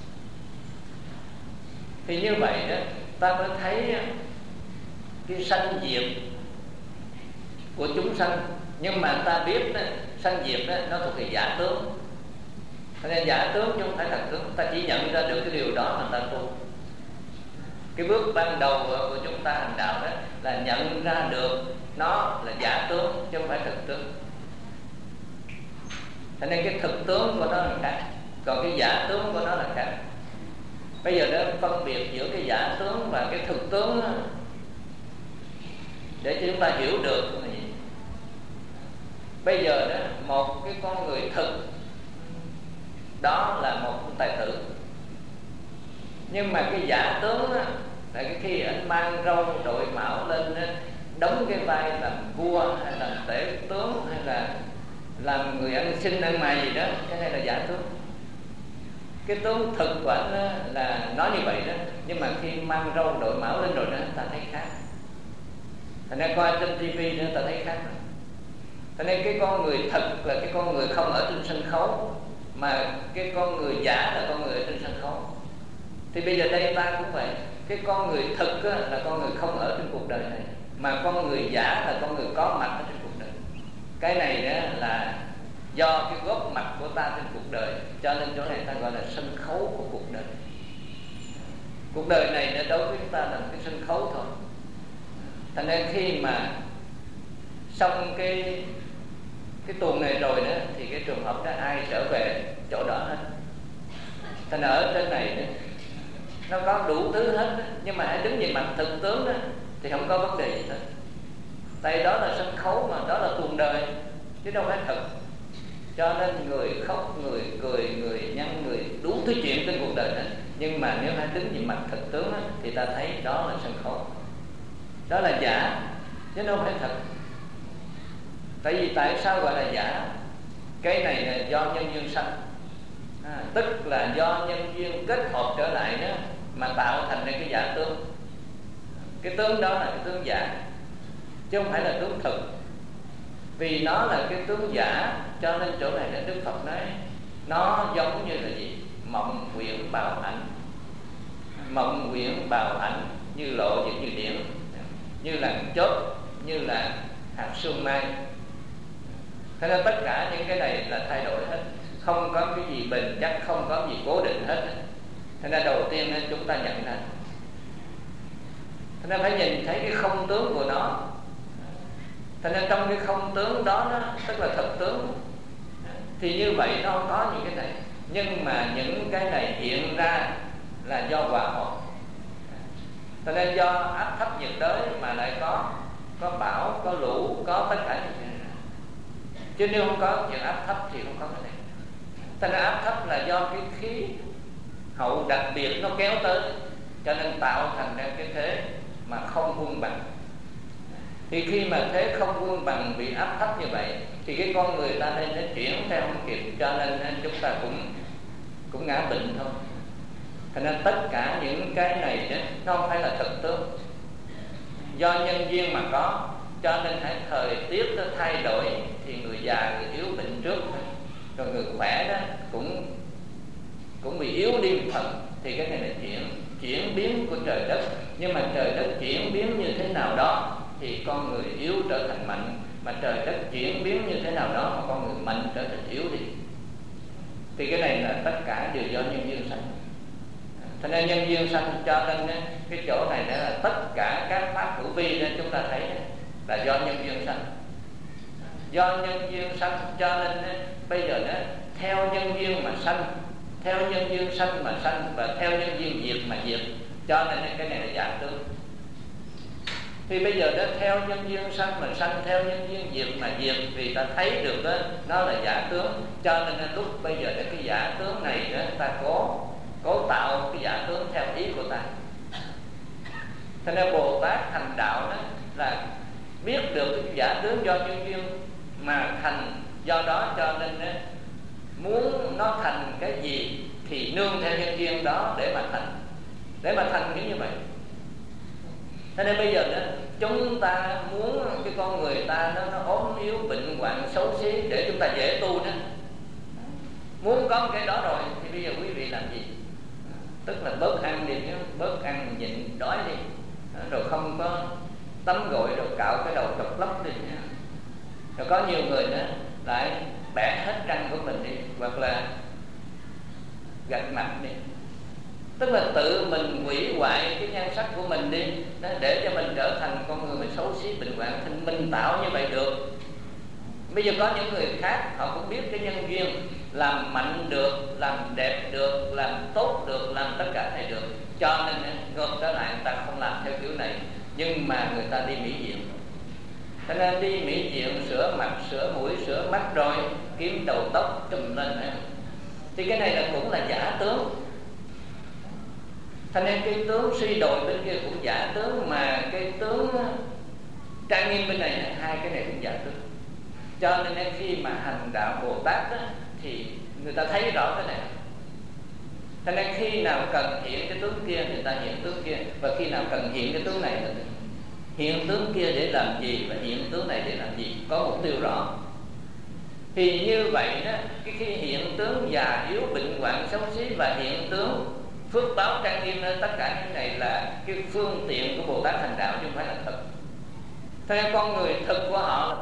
Thì như vậy đó, ta mới thấy cái sanh diệt của chúng sanh. Nhưng mà ta biết đó, sanh diệt đó, nó thuộc về giả tướng. Cho nên giả tướng chứ không phải thật tướng. Ta chỉ nhận ra được cái điều đó mà ta tu. Cái bước ban đầu của chúng ta hành đạo đó là nhận ra được nó là giả tướng chứ không phải thực tướng. Cho nên cái thực tướng của nó là khác, còn cái giả tướng của nó là khác. Bây giờ đó phân biệt giữa cái giả tướng và cái thực tướng đó, để cho chúng ta hiểu được là gì. Bây giờ đó một cái con người thực đó là một tài tử. Nhưng mà cái giả tướng á, là cái khi anh mang râu đội mão lên đóng cái vai làm vua hay làm tể tướng hay là làm người ăn xin ăn mày gì đó, cái này là giả tướng. Cái tướng thực của anh đó là nói như vậy đó, nhưng mà khi mang râu đội mão lên rồi đó ta thấy khác. Thành ra coi trên tivi nữa ta thấy khác. Thành nên cái con người thật là cái con người không ở trên sân khấu, mà cái con người giả là con người ở trên sân khấu. Thì bây giờ đây ta cũng vậy. Cái con người thực á, là con người không ở trên cuộc đời này, mà con người giả là con người có mặt ở trên cuộc đời. Cái này đó là do cái góp mặt của ta trên cuộc đời. Cho nên chỗ này ta gọi là sân khấu của cuộc đời. Cuộc đời này nó đối với chúng ta là một cái sân khấu thôi. Thành nên khi mà xong cái cái tuần này rồi đó, thì cái trường hợp đó ai trở về chỗ đó hết. Thành ở trên này đó, nó có đủ thứ hết đó. Nhưng mà hãy đứng về mặt thực tướng đó thì không có vấn đề gì hết. Tại đó là sân khấu mà, đó là tuần đời chứ đâu phải thật. Cho nên người khóc, người cười, người nhăn, người đủ thứ chuyện trên cuộc đời đó. Nhưng mà nếu hãy đứng về mặt thực tướng đó, thì ta thấy đó là sân khấu, đó là giả chứ đâu phải thật. Tại vì tại sao gọi là giả? Cái này là do nhân duyên sanh, à, tức là do nhân duyên kết hợp trở lại đó mà tạo thành ra cái giả tướng. Cái tướng đó là cái tướng giả chứ không phải là tướng thực. Vì nó là cái tướng giả cho nên chỗ này là Đức Phật nói nó giống như là gì? Mộng quyển bào ảnh. Mộng quyển bào ảnh như lộ và như điển, như là chớp, như là hạt sương mai. Thế nên tất cả những cái này là thay đổi hết, không có cái gì bền chắc, không có gì cố định hết. Thế nên đầu tiên chúng ta nhận ra Thành ra phải nhìn thấy cái không tướng của nó. Thành ra trong cái không tướng đó, đó tức là thực tướng, thì như vậy nó không có những cái này. Nhưng mà những cái này hiện ra là do hòa hợp. Cho nên do áp thấp nhiệt đới mà lại có có bão, có lũ, có tất cả những cái này. Chứ nếu không có chuyện áp thấp thì không có cái này. Cho nên áp thấp là do cái khí hậu đặc biệt nó kéo tới, cho nên tạo thành ra cái thế mà không quân bằng. Thì khi mà thế không quân bằng bị áp thấp như vậy, thì cái con người ta nên nó chuyển theo không kịp, cho nên chúng ta cũng cũng ngã bệnh thôi. Thành nên tất cả những cái này đó, nó không phải là thực tướng, do nhân duyên mà có. Cho nên hãy thời tiết nó thay đổi thì người già, người yếu bệnh trước, rồi người khỏe đó cũng cũng bị yếu đi một phần. Thì cái này là chuyển chuyển biến của trời đất. Nhưng mà trời đất chuyển biến như thế nào đó thì con người yếu trở thành mạnh, mà trời đất chuyển biến như thế nào đó mà con người mạnh trở thành yếu đi. Thì cái này là tất cả đều do nhân duyên sanh. Thành ra nhân duyên sanh, cho nên cái chỗ này là tất cả các pháp hữu vi nên chúng ta thấy là do nhân duyên sanh. Do nhân duyên sanh cho nên bây giờ đó, theo nhân duyên mà sanh, theo nhân duyên sanh mà sanh, và theo nhân duyên diệt mà diệt. Cho nên cái này là giả tướng. Thì bây giờ đó theo nhân duyên sanh mà sanh, theo nhân duyên diệt mà diệt, vì ta thấy được đó nó là giả tướng. Cho nên lúc bây giờ đó cái giả tướng này đó, ta cố cố tạo cái giả tướng theo ý của ta. Cho nên Bồ Tát thành đạo đó là biết được cái giả tướng do nhân duyên mà thành. Do đó cho nên đó, muốn nó thành cái gì thì nương theo nhân duyên đó để mà thành, để mà thành cái như vậy. Cho nên bây giờ đó, chúng ta muốn cái con người ta nó, nó ốm yếu, bệnh hoạn, xấu xí để chúng ta dễ tu đó. Muốn có cái đó rồi thì bây giờ quý vị làm gì? Tức là bớt ăn đi, bớt ăn nhịn đói đi, rồi không có tắm gội rồi cạo cái đầu trọc lóc đi. Rồi có nhiều người đó lại bẻ hết răng của mình đi, hoặc là gạch mặt đi. Tức là tự mình hủy hoại cái nhan sắc của mình đi, để cho mình trở thành con người mình xấu xí, bệnh hoạn. Thì mình tạo như vậy được. Bây giờ có những người khác họ cũng biết cái nhân duyên, làm mạnh được, làm đẹp được, làm tốt được, làm tất cả này được. Cho nên ngược trở lại người ta không làm theo kiểu này, nhưng mà người ta đi mỹ viện. Cho nên đi mỹ viện sửa mặt, sửa mũi, sửa mắt, rồi kiếm đầu tóc trùm lên này. Thì cái này là cũng là giả tướng. Thành nên cái tướng suy đồi bên kia cũng giả tướng, mà cái tướng trang nghiêm bên này, hai cái này cũng giả tướng. Cho nên khi mà hành đạo Bồ Tát đó, thì người ta thấy rõ cái này. Cho nên khi nào cần hiện cái tướng kia, người ta hiện tướng kia. Và khi nào cần hiện cái tướng này, hiện tướng kia để làm gì, và hiện tướng này để làm gì, có mục tiêu rõ. Thì như vậy đó, cái khi hiện tướng già yếu, bệnh hoạn, xấu xí, và hiện tướng phước báo trang nghiêm, tất cả những này là cái phương tiện của Bồ Tát thành đạo, chứ không phải là thực. Theo con người thực của họ,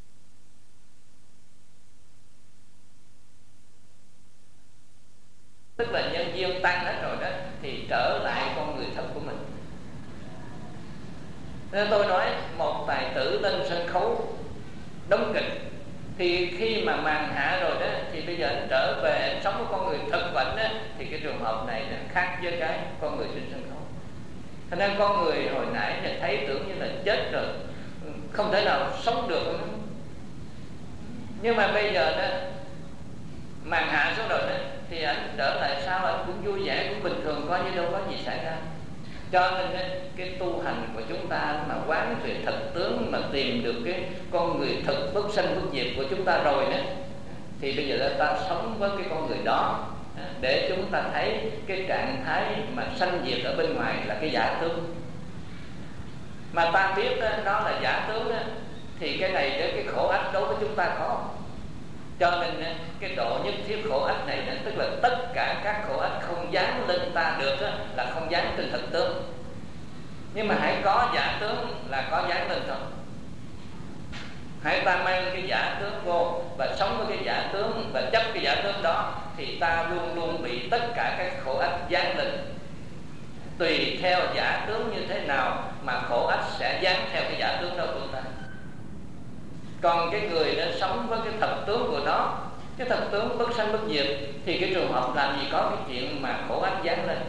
tức là nhân duyên tăng hết rồi đó, thì trở lại con người thật của mình. Nên tôi nói một tài tử lên sân khấu đóng kịch, thì khi mà màn hạ rồi đó, thì bây giờ anh trở về anh sống với con người thực bệnh đó, thì cái trường hợp này nó khác với cái con người trên sân khấu. Thành nên con người hồi nãy thì thấy tưởng như là chết rồi, không thể nào sống được nữa. Nhưng mà bây giờ đó màn hạ xuống rồi đó, thì anh trở lại sao anh cũng vui vẻ, cũng bình thường, coi như đâu có gì xảy ra. Cho nên cái tu hành của chúng ta mà quán về thực tướng, mà tìm được cái con người thực bất sanh bất diệt của chúng ta rồi đó, thì bây giờ ta sống với cái con người đó, để chúng ta thấy cái trạng thái mà sanh diệt ở bên ngoài là cái giả tướng. Mà ta biết đó, nó là giả tướng đó, thì cái này cái khổ ách đối với chúng ta có. Cho nên cái độ nhất thiết khổ ách này, tức là tất cả các khổ ách không dán lên ta được là không dán trên thực tướng. Nhưng mà hãy có giả tướng là có dán lên thôi. Hãy ta mang cái giả tướng vô và sống với cái giả tướng và chấp cái giả tướng đó, thì ta luôn luôn bị tất cả các khổ ách dán lên. Tùy theo giả tướng như thế nào mà khổ ách sẽ dán theo cái giả tướng đó của ta. Còn cái người đã sống với cái thật tướng của nó, cái thật tướng bất sanh bất diệt, thì cái trường hợp làm gì có cái chuyện mà khổ ách dán lên.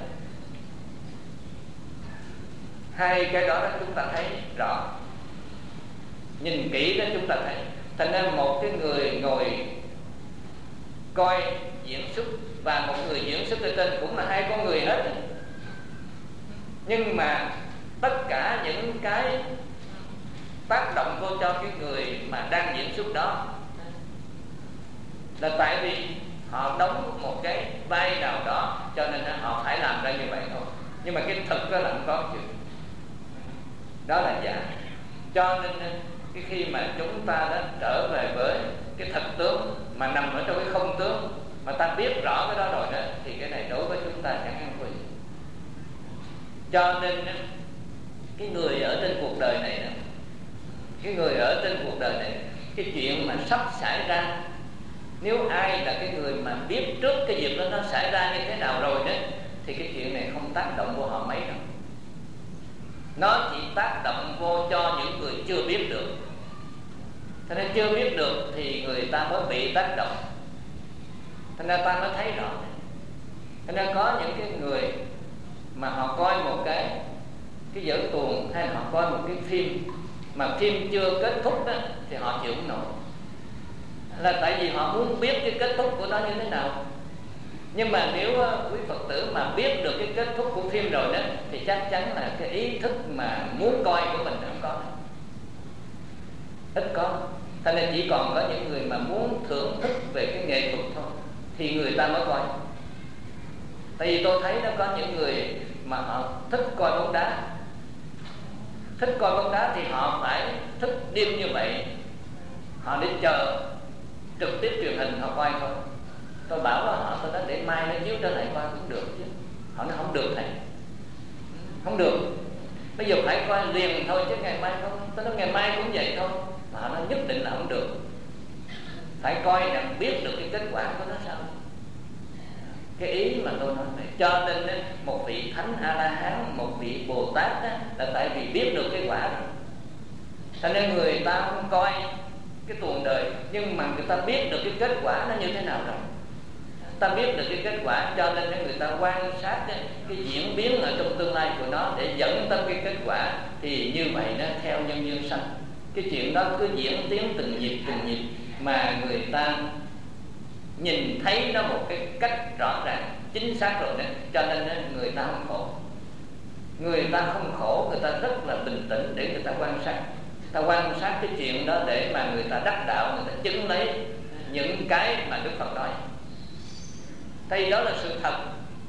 Hai cái đó, đó chúng ta thấy rõ, nhìn kỹ đó chúng ta thấy. Thành ra một cái người ngồi coi diễn xuất và một người diễn xuất ở trên cũng là hai con người hết. Nhưng mà tất cả những cái tác động vô cho cái người mà đang diễn xuất đó là tại vì họ đóng một cái vai nào đó, cho nên họ phải làm ra như vậy thôi. Nhưng mà cái thực đó là không có chuyện đó, là giả. Cho nên cái khi mà chúng ta đã trở về với cái thật tướng mà nằm ở trong cái không tướng, mà ta biết rõ cái đó rồi đó, thì cái này đối với chúng ta chẳng ăn vui. Cho nên cái người ở trên cuộc đời này đó, cái người ở trên cuộc đời này, cái chuyện mà sắp xảy ra, nếu ai là cái người mà biết trước cái việc đó nó xảy ra như thế nào rồi đó, thì cái chuyện này không tác động vô họ mấy đâu. Nó chỉ tác động vô cho những người chưa biết được. Thế nên chưa biết được thì người ta mới bị tác động. Thế nên ta mới thấy rõ. Thế nên có những cái người mà họ coi một cái cái vở tuồng, hay là họ coi một cái phim mà phim chưa kết thúc đó, thì họ chịu không nổi. Là tại vì họ muốn biết cái kết thúc của nó như thế nào. Nhưng mà nếu quý Phật tử mà biết được cái kết thúc của phim rồi đó, thì chắc chắn là cái ý thức mà muốn coi của mình không có, ít có. Cho nên chỉ còn có những người mà muốn thưởng thức về cái nghệ thuật thôi thì người ta mới coi. Tại vì tôi thấy nó có những người mà họ thích coi bóng đá, thích coi bóng đá thì họ phải thức đêm như vậy, họ đi chờ trực tiếp truyền hình họ quay thôi. Tôi bảo với họ, tôi nói để mai nó chiếu trở lại coi cũng được chứ. Họ nói không được thầy, không được, bây giờ phải coi liền thôi chứ ngày mai không. Tôi nói ngày mai cũng vậy thôi, mà họ nói nhất định là không được, phải coi rằng biết được cái kết quả của nó sao. Cái ý mà tôi nói này, cho nên một vị Thánh A-la-hán, một vị Bồ Tát đó, là tại vì biết được cái quả rồi. Cho nên người ta không coi cái tuồng đời, nhưng mà người ta biết được cái kết quả nó như thế nào rồi. Ta biết được cái kết quả, cho nên người ta quan sát cái, cái diễn biến ở trong tương lai của nó để dẫn tới cái kết quả. Thì như vậy nó theo nhân duyên sanh. Cái chuyện đó cứ diễn tiến từng nhịp từng nhịp, mà người ta nhìn thấy nó một cái cách rõ ràng chính xác rồi đó. Cho nên người ta không khổ. Người ta không khổ, người ta rất là bình tĩnh để người ta quan sát. Ta quan sát cái chuyện đó để mà người ta đắc đạo, người ta chứng lấy những cái mà Đức Phật nói. Thì đó là sự thật,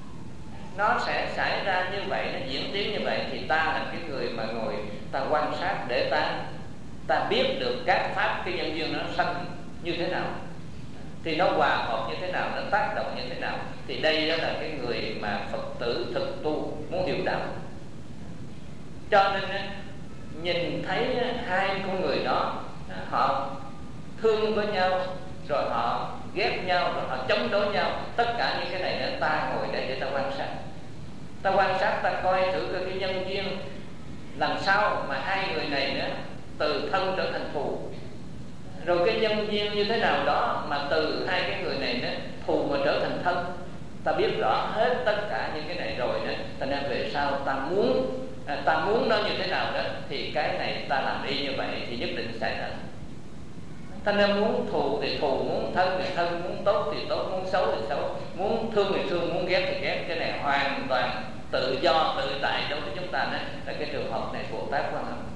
nó sẽ xảy ra như vậy, nó diễn tiến như vậy. Thì ta là cái người mà ngồi ta quan sát để ta ta biết được các pháp, cái nhân duyên nó sanh như thế nào, thì nó hòa hợp như thế nào, nó tác động như thế nào. Thì đây đó là cái người mà Phật tử thực tu muốn hiểu đạo. Cho nên nhìn thấy hai con người đó, họ thương với nhau, rồi họ ghét nhau, rồi họ chống đối nhau. Tất cả những cái này nữa, ta ngồi đây để ta quan sát. Ta quan sát, ta coi thử cái nhân duyên làm sao mà hai người này nữa từ thân trở thành thù. Rồi cái nhân duyên như thế nào đó mà từ hai cái người này nữa thù mà trở thành thân. Ta biết rõ hết tất cả những cái này rồi đó. Ta nên về sau ta muốn à, ta muốn nó như thế nào đó, thì cái này ta làm y như vậy thì nhất định xảy ra. Ta nên muốn thù thì thù, muốn thân thì thân, muốn tốt thì tốt, muốn xấu thì xấu, muốn thương thì thương, muốn ghét thì ghét. Cái này hoàn toàn tự do, tự tại đối với chúng ta. Đó là cái trường hợp này Bồ Tát quan hệ.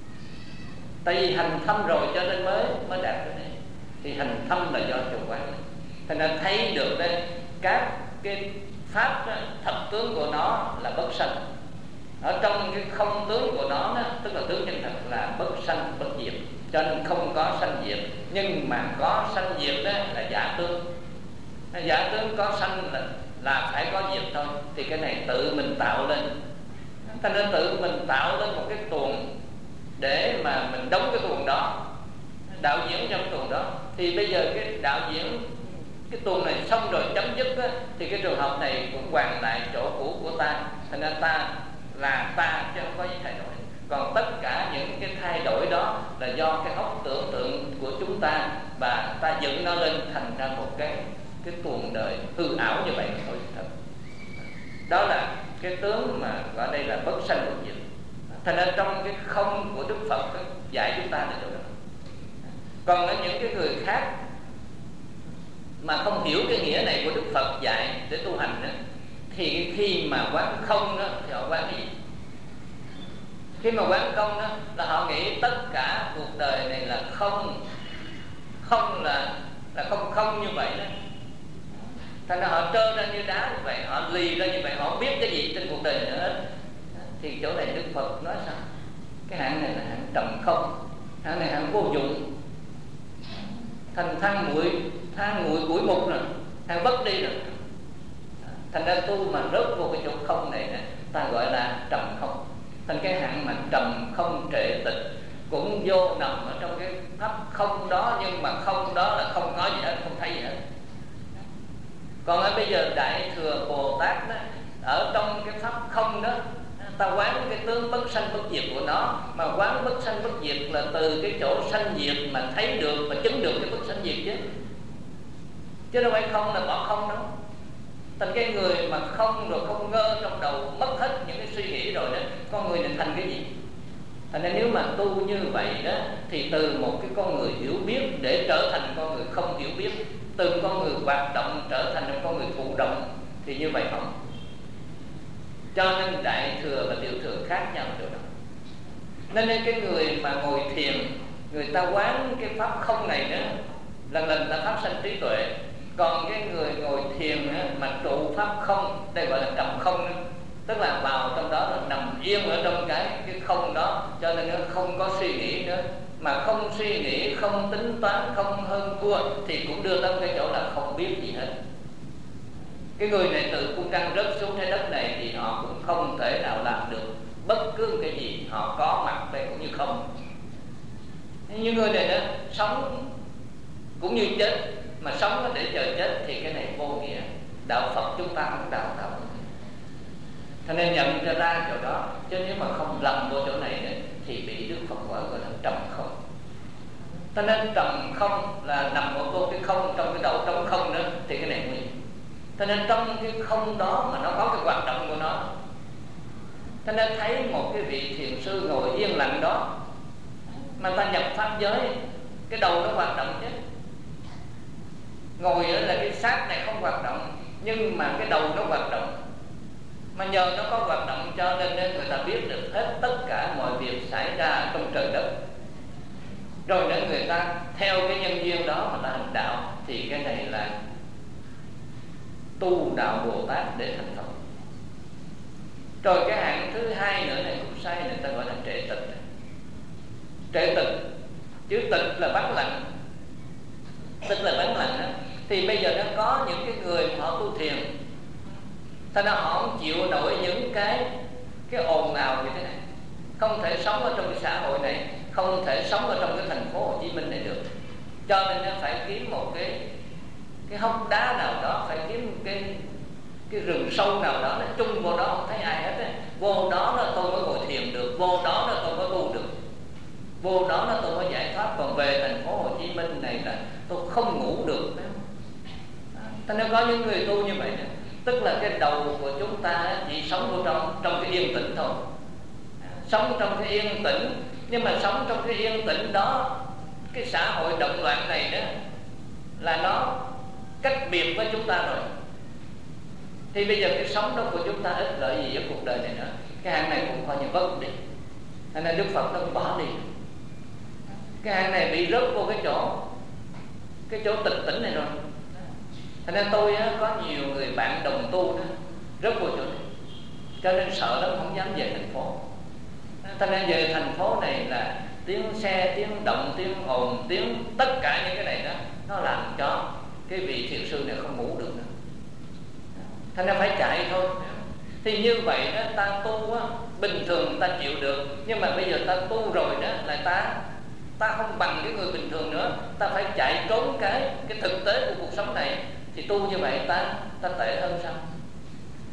Tại vì hành thâm rồi cho nên mới mới đạt cái này. Thì hành thâm là do chủ quán. Thành nên thấy được đây các cái pháp đó, thật tướng của nó là bất sanh. Ở trong cái không tướng của nó đó, tức là tướng chân thật là bất sanh bất diệt, cho nên không có sanh diệt. Nhưng mà có sanh diệt đó là giả tướng. Giả tướng có sanh là, là phải có diệt thôi. Thì cái này tự mình tạo lên. Thành nên tự mình tạo lên một cái tuồng để mà mình đóng cái tuồng đó, đạo diễn trong tuồng đó. Thì bây giờ cái đạo diễn cái tuồng này xong rồi chấm dứt á, thì cái trường hợp này cũng hoàn lại chỗ cũ của ta. Thành nên ta là ta chứ không có gì thay đổi. Còn tất cả những cái thay đổi đó là do cái óc tưởng tượng của chúng ta, và ta dựng nó lên thành ra một cái cái tuồng đời hư ảo như vậy thôi. Đó là cái tướng mà gọi đây là bất sanh bất diệt. Thành ra trong cái không của Đức Phật dạy chúng ta là chỗ đó. Còn ở những cái người khác mà không hiểu cái nghĩa này của Đức Phật dạy để tu hành đó, thì khi mà quán không đó thì họ quán cái gì? Khi mà quán không đó là họ nghĩ tất cả cuộc đời này là không. Không là là không không như vậy đó. Thành ra họ trơ ra như đá như vậy, họ lì ra như vậy, họ không biết cái gì trên cuộc đời này nữa hết. Thì chỗ này Đức Phật nói sao? Cái hạng này là hạng trầm không, hạng này hạng vô dụng, thành than nguội, than nguội củi mục rồi, hạng bất đi rồi. Thành ra tu mà rớt vô cái chỗ không này, này ta gọi là trầm không. Thành cái hạng mà trầm không trệ tịch cũng vô nằm ở trong cái pháp không đó, nhưng mà không đó là không có gì hết, không thấy gì hết. Còn ở bây giờ Đại Thừa Bồ Tát đó, ở trong cái pháp không đó, ta quán cái tướng bất sanh bất diệt của nó. Mà quán bất sanh bất diệt là từ cái chỗ sanh diệt mà thấy được, mà chứng được cái bất sanh diệt chứ. Chứ đâu phải không là bỏ không đâu. Thành cái người mà không rồi không ngơ trong đầu, mất hết những cái suy nghĩ rồi đó, con người này thành cái gì? Thành ra nếu mà tu như vậy đó, thì từ một cái con người hiểu biết để trở thành con người không hiểu biết, từ con người hoạt động trở thành một con người thụ động, thì như vậy không. Cho nên Đại Thừa và Tiểu Thừa khác nhau chỗ đó. Nên cái người mà ngồi thiền, người ta quán cái pháp không này nữa, lần lần ta pháp sanh trí tuệ. Còn cái người ngồi thiền nữa, mà trụ pháp không, đây gọi là trầm không nữa. Tức là vào trong đó là nằm yên ở trong cái cái không đó, cho nên nó không có suy nghĩ nữa. Mà không suy nghĩ, không tính toán, không hơn thua, thì cũng đưa tới cái chỗ là không biết gì hết. Cái người này từ cung trăng rớt xuống trái đất này thì họ cũng không thể nào làm được bất cứ cái gì, họ có mặt đây cũng như không. Những người này đó sống cũng như chết, mà sống để chờ chết thì cái này vô nghĩa. Đạo Phật chúng ta không đào tạo. Cho nên nhận ra ra chỗ đó, chứ nếu mà không lầm vô chỗ này nữa, thì bị Đức Phật gọi gọi là trầm không. Cho nên trầm không là nằm ở vô cái không, trong cái đầu trống không nữa, thì cái này nguy. Cho nên trong cái không đó mà nó có cái hoạt động của nó. Cho nên thấy một cái vị thiền sư ngồi yên lặng đó, mà ta nhập pháp giới, cái đầu nó hoạt động chứ. Ngồi là cái xác này không hoạt động, nhưng mà cái đầu nó hoạt động. Mà nhờ nó có hoạt động cho nên người ta biết được hết tất cả mọi việc xảy ra trong trời đất. Rồi nữa người ta theo cái nhân duyên đó mà ta hành đạo, thì cái này là tu đạo Bồ Tát để thành Phật. Rồi cái hạng thứ hai nữa này cũng sai, người ta gọi là trệ tịch. Trệ tịch, chữ tịch là vắng lặng, tức là vắng lặng đó. Thì bây giờ nó có những cái người mà họ tu thiền, thành ra họ không chịu nổi những cái cái ồn ào như thế này, không thể sống ở trong cái xã hội này, không thể sống ở trong cái thành phố Hồ Chí Minh này được. Cho nên nó phải kiếm một cái cái hốc đá nào đó, phải kiếm một cái cái rừng sâu nào đó, nó chung vô đó không thấy ai hết ấy. Vô đó là tôi mới ngồi thiền được, vô đó là tôi mới tu được, vô đó là tôi mới giải thoát. Còn về thành phố Hồ Chí Minh này là tôi không ngủ được. Thế nên có những người tu như vậy đó, tức là cái đầu của chúng ta chỉ sống vô trong trong cái yên tĩnh thôi, sống trong cái yên tĩnh. Nhưng mà sống trong cái yên tĩnh đó, cái xã hội động loạn này đó là nó cách biệt với chúng ta rồi. Thì bây giờ cái sống đó của chúng ta ít lợi gì với cuộc đời này nữa. Cái hạng này cũng coi như vất đi, cho nên Đức Phật nó cũng bỏ đi. Cái hạng này bị rớt vô cái chỗ cái chỗ tịch tỉnh này rồi. Cho nên tôi á, có nhiều người bạn đồng tu đó rớt vô chỗ này, cho nên sợ lắm, không dám về thành phố. Cho nên về thành phố này là tiếng xe, tiếng động, tiếng ồn, tiếng tất cả những cái này đó, nó làm cho cái vị thiền sư này không ngủ được nữa. Thành ra phải chạy thôi. Thì như vậy đó, ta tu á, bình thường ta chịu được, nhưng mà bây giờ ta tu rồi đó là ta ta không bằng cái người bình thường nữa, ta phải chạy trốn cái cái thực tế của cuộc sống này. Thì tu như vậy ta ta tệ hơn sao?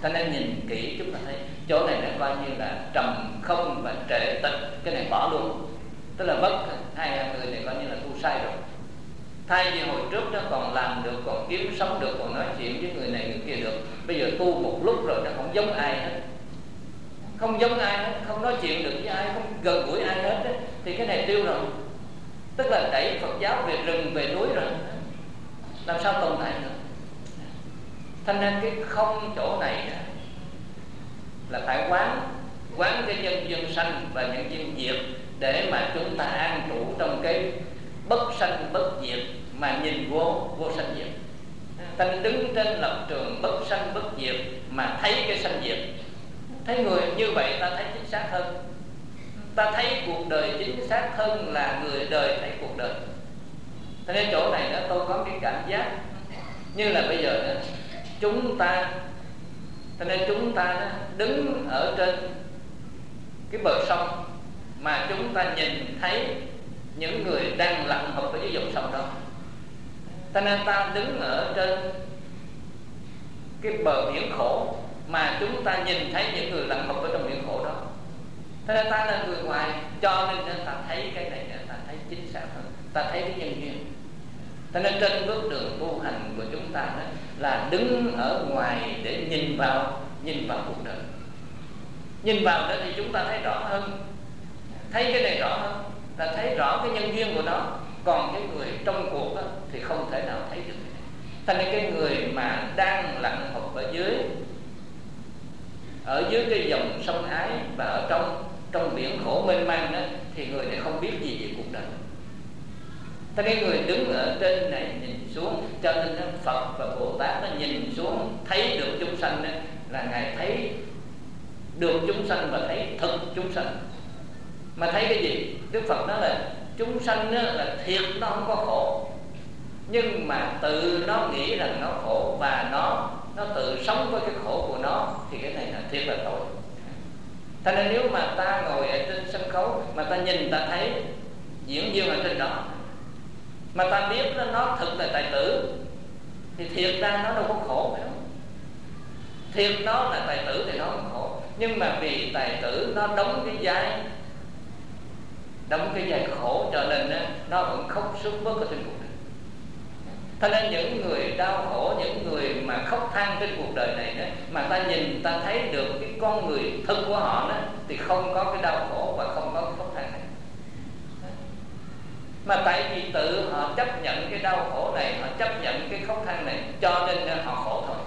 Cho nên nhìn kỹ chúng ta thấy chỗ này nó coi như là trầm không và trệ tịch, cái này bỏ luôn, tức là mất hai người này coi như là tu sai rồi. Thay vì hồi trước nó còn làm được, còn kiếm sống được, còn nói chuyện với người này người kia được, bây giờ tu một lúc rồi nó không giống ai hết, không giống ai hết, không nói chuyện được với ai, không gần gũi ai hết ấy, thì cái này tiêu rồi, tức là đẩy Phật giáo về rừng về núi rồi, làm sao tồn tại nữa. Thành nên cái không chỗ này là phải quán quán cái nhân duyên sanh và nhân duyên diệt, để mà chúng ta an trụ trong cái bất sanh bất diệt mà nhìn vô vô sanh diệt. Ta đứng trên lập trường bất sanh bất diệt mà thấy cái sanh diệt, thấy người như vậy ta thấy chính xác hơn, ta thấy cuộc đời chính xác hơn là người đời thấy cuộc đời. Cho nên chỗ này đó tôi có cái cảm giác như là bây giờ đó, chúng ta cho nên chúng ta đó, đứng ở trên cái bờ sông mà chúng ta nhìn thấy những người đang lặn hụp ở dưới dòng sông đó. Cho nên ta đứng ở trên cái bờ biển khổ mà chúng ta nhìn thấy những người lặn hụp ở trong biển khổ đó. Cho nên ta là người ngoài, cho nên ta thấy cái này, ta thấy chính xác hơn, ta thấy cái nhân duyên. Cho nên trên bước đường tu hành của chúng ta đó, là đứng ở ngoài để nhìn vào, nhìn vào cuộc đời. Nhìn vào đó thì chúng ta thấy rõ hơn, thấy cái này rõ hơn, ta thấy rõ cái nhân duyên của nó. Còn cái người trong cuộc đó, thì không thể nào thấy được. Thành nên cái người mà đang lặn hụp ở dưới ở dưới cái dòng sông ái và ở trong trong biển khổ mênh mang đó, thì người này không biết gì về cuộc đời. Thế nên người đứng ở trên này nhìn xuống, cho nên Phật và Bồ Tát nó nhìn xuống thấy được chúng sanh đó, là Ngài thấy được chúng sanh và thấy thực chúng sanh. Mà thấy cái gì? Đức Phật nói là chúng sanh đó, là thiệt nó không có khổ, nhưng mà tự nó nghĩ rằng nó khổ và nó nó tự sống với cái khổ của nó, thì cái này là thiệt là tội. Thế nên nếu mà ta ngồi ở trên sân khấu mà ta nhìn ta thấy diễn viên ở trên đó, mà ta biết nó, nó thực là tài tử, thì thiệt ra nó đâu có khổ phải không? Thiệt nó là tài tử thì nó không khổ, nhưng mà vì tài tử nó đóng cái vai đóng cái vai khổ, cho nên nó vẫn khóc sướt mướt ở trên cuộc đời. Thế nên những người đau khổ, những người mà khóc than trên cuộc đời này đó, mà ta nhìn ta thấy được cái con người thực của họ đó, thì không có cái đau khổ và không có cái khóc than này. Mà tại vì tự họ chấp nhận cái đau khổ này, họ chấp nhận cái khóc than này, cho nên họ khổ thôi.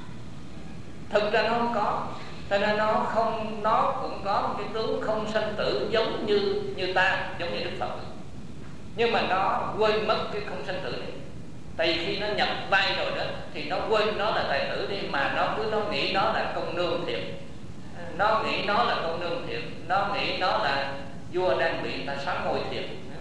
Thực ra nó không có, cho nên nó không, nó cũng có một cái tướng không sanh tử giống như như ta, giống như Đức Phật, nhưng mà nó quên mất cái không sanh tử này. Tại vì khi nó nhập vai rồi đó, thì nó quên nó là tài tử đi, mà nó cứ nó nghĩ nó là công nương thiệt, nó nghĩ nó là công nương thiệt, nó nghĩ nó là vua đang bị người ta xóa ngôi thiệt,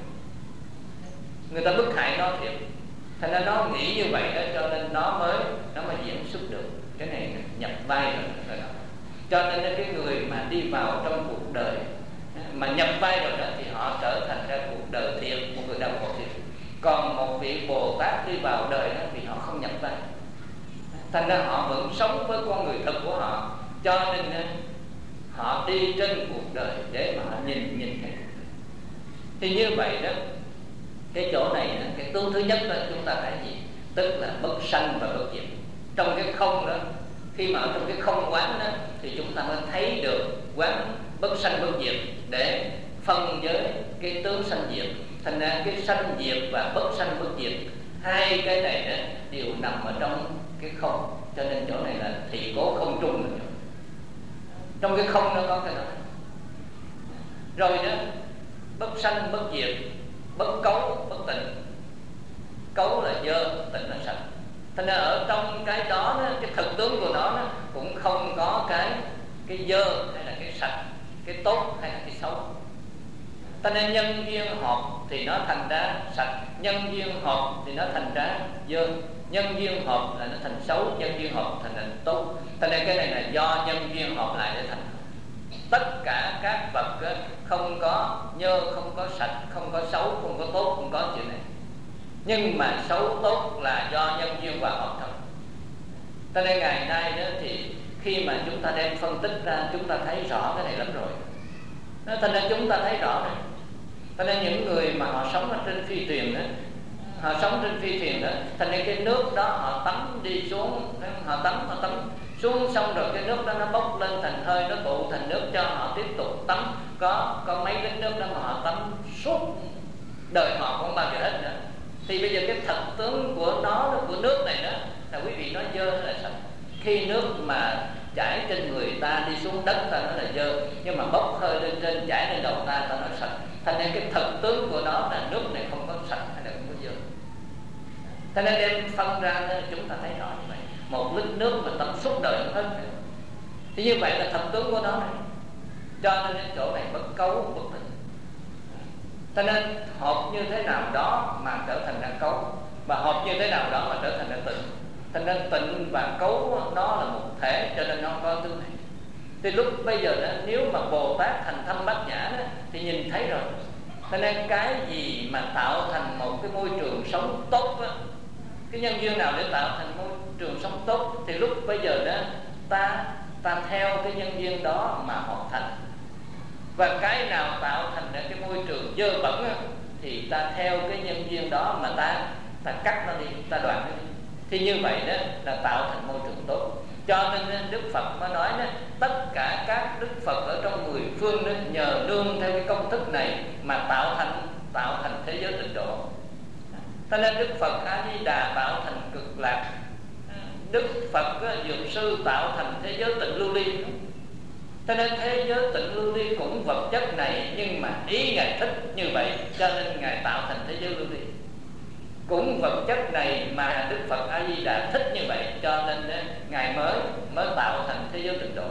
người ta bức hại nó thiệt. Thành ra nó nghĩ như vậy đó, cho nên nó mới nó mới diễn xuất được cái này nhập vai rồi, rồi đó. Cho nên cái người mà đi vào trong cuộc đời mà nhập vai rồi đó, thì họ trở thành ra cuộc đời thiệt, một người đau khổ thiệt. Còn một vị Bồ Tát đi vào đời đó, thì họ không nhập vai, thành ra họ vẫn sống với con người thực của họ, cho nên họ đi trên cuộc đời để mà họ nhìn nhìn thấy. Thì như vậy đó, cái chỗ này cái tướng thứ nhất đó chúng ta thấy gì? Tức là bất sanh và bất diệt. Trong cái không đó, khi mà ở trong cái không quán đó, thì chúng ta mới thấy được quán bất sanh bất diệt để phân với cái tướng sanh diệt. Thành ra cái sanh diệt và bất sanh bất diệt, hai cái này đó đều nằm ở trong cái không. Cho nên chỗ này là thị cố không trung rồi. Trong cái không nó có cái đó. Rồi đó, bất sanh bất diệt, bất cấu bất tịnh. Cấu là dơ, tịnh là sạch. Thành ra ở trong cái đó, đó cái thực tướng của nó, nó cũng không có cái cái dơ hay là cái sạch, cái tốt hay là cái xấu. Cho nên nhân duyên hợp thì nó thành ra sạch, nhân duyên hợp thì nó thành ra dơ, nhân duyên hợp là nó thành xấu, nhân duyên hợp thành là tốt. Cho nên cái này là do nhân duyên hợp lại để thành. Tất cả các vật không có nhơ, không có sạch, không có xấu, không có tốt, không có chuyện này. Nhưng mà xấu tốt là do nhân duyên hòa hợp thôi. Cho nên ngày nay đó thì khi mà chúng ta đem phân tích ra, chúng ta thấy rõ cái này lắm rồi. Thành ra chúng ta thấy rõ này. Thành ra những người mà họ sống ở trên phi thuyền đó, họ sống trên phi thuyền đó, thành ra cái nước đó họ tắm đi xuống, họ tắm họ tắm xuống xong rồi cái nước đó nó bốc lên thành hơi, nó tụ thành nước cho họ tiếp tục tắm. Có có mấy lít nước đó mà họ tắm suốt đời họ không bao giờ hết nữa. Thì bây giờ cái thật tướng của nó, của nước này đó, là quý vị nói dơ hay là sạch? Khi nước mà chảy trên người ta đi xuống đất ta nói là dơ, nhưng mà bốc hơi lên trên chảy lên đầu ta ta nói sạch. Thành nên cái thật tướng của nó là nước này không có sạch hay là không có dơ. Thế nên đem phân ra đó, chúng ta thấy rõ như vậy. Một lít nước mà tắm suốt đời không hết. Thì như vậy là thật tướng của nó này. Cho nên cái chỗ này bất cấu bất tịnh. Cho nên hợp như thế nào đó mà trở thành ra cấu, và hợp như thế nào đó mà trở thành ra tịnh. Cho nên tịnh và cấu nó là một thể, cho nên nó có thứ này. Thì lúc bây giờ đó, nếu mà Bồ Tát thành thâm bát nhã đó, thì nhìn thấy rồi. Cho nên cái gì mà tạo thành một cái môi trường sống tốt đó, cái nhân duyên nào để tạo thành môi trường sống tốt, thì lúc bây giờ đó ta ta theo cái nhân duyên đó mà hợp thành. Và cái nào tạo thành ra cái môi trường dơ bẩn đó, thì ta theo cái nhân duyên đó mà ta ta cắt nó đi, ta đoạn nó đi. Thì như vậy đó là tạo thành môi trường tốt. Cho nên Đức Phật mới nói đó, tất cả các Đức Phật ở trong mười phương đó nhờ nương theo cái công thức này mà tạo thành tạo thành thế giới tịnh độ. Cho nên Đức Phật A Di Đà tạo thành cực lạc, Đức Phật Dược Sư tạo thành thế giới tịnh lưu ly. Cho nên thế giới tịnh lưu ly cũng vật chất này, nhưng mà ý Ngài thích như vậy, cho nên Ngài tạo thành thế giới lưu ly. Cũng vật chất này mà Đức Phật A Di Đà thích như vậy, cho nên Ngài mới mới tạo thành thế giới tịnh độ.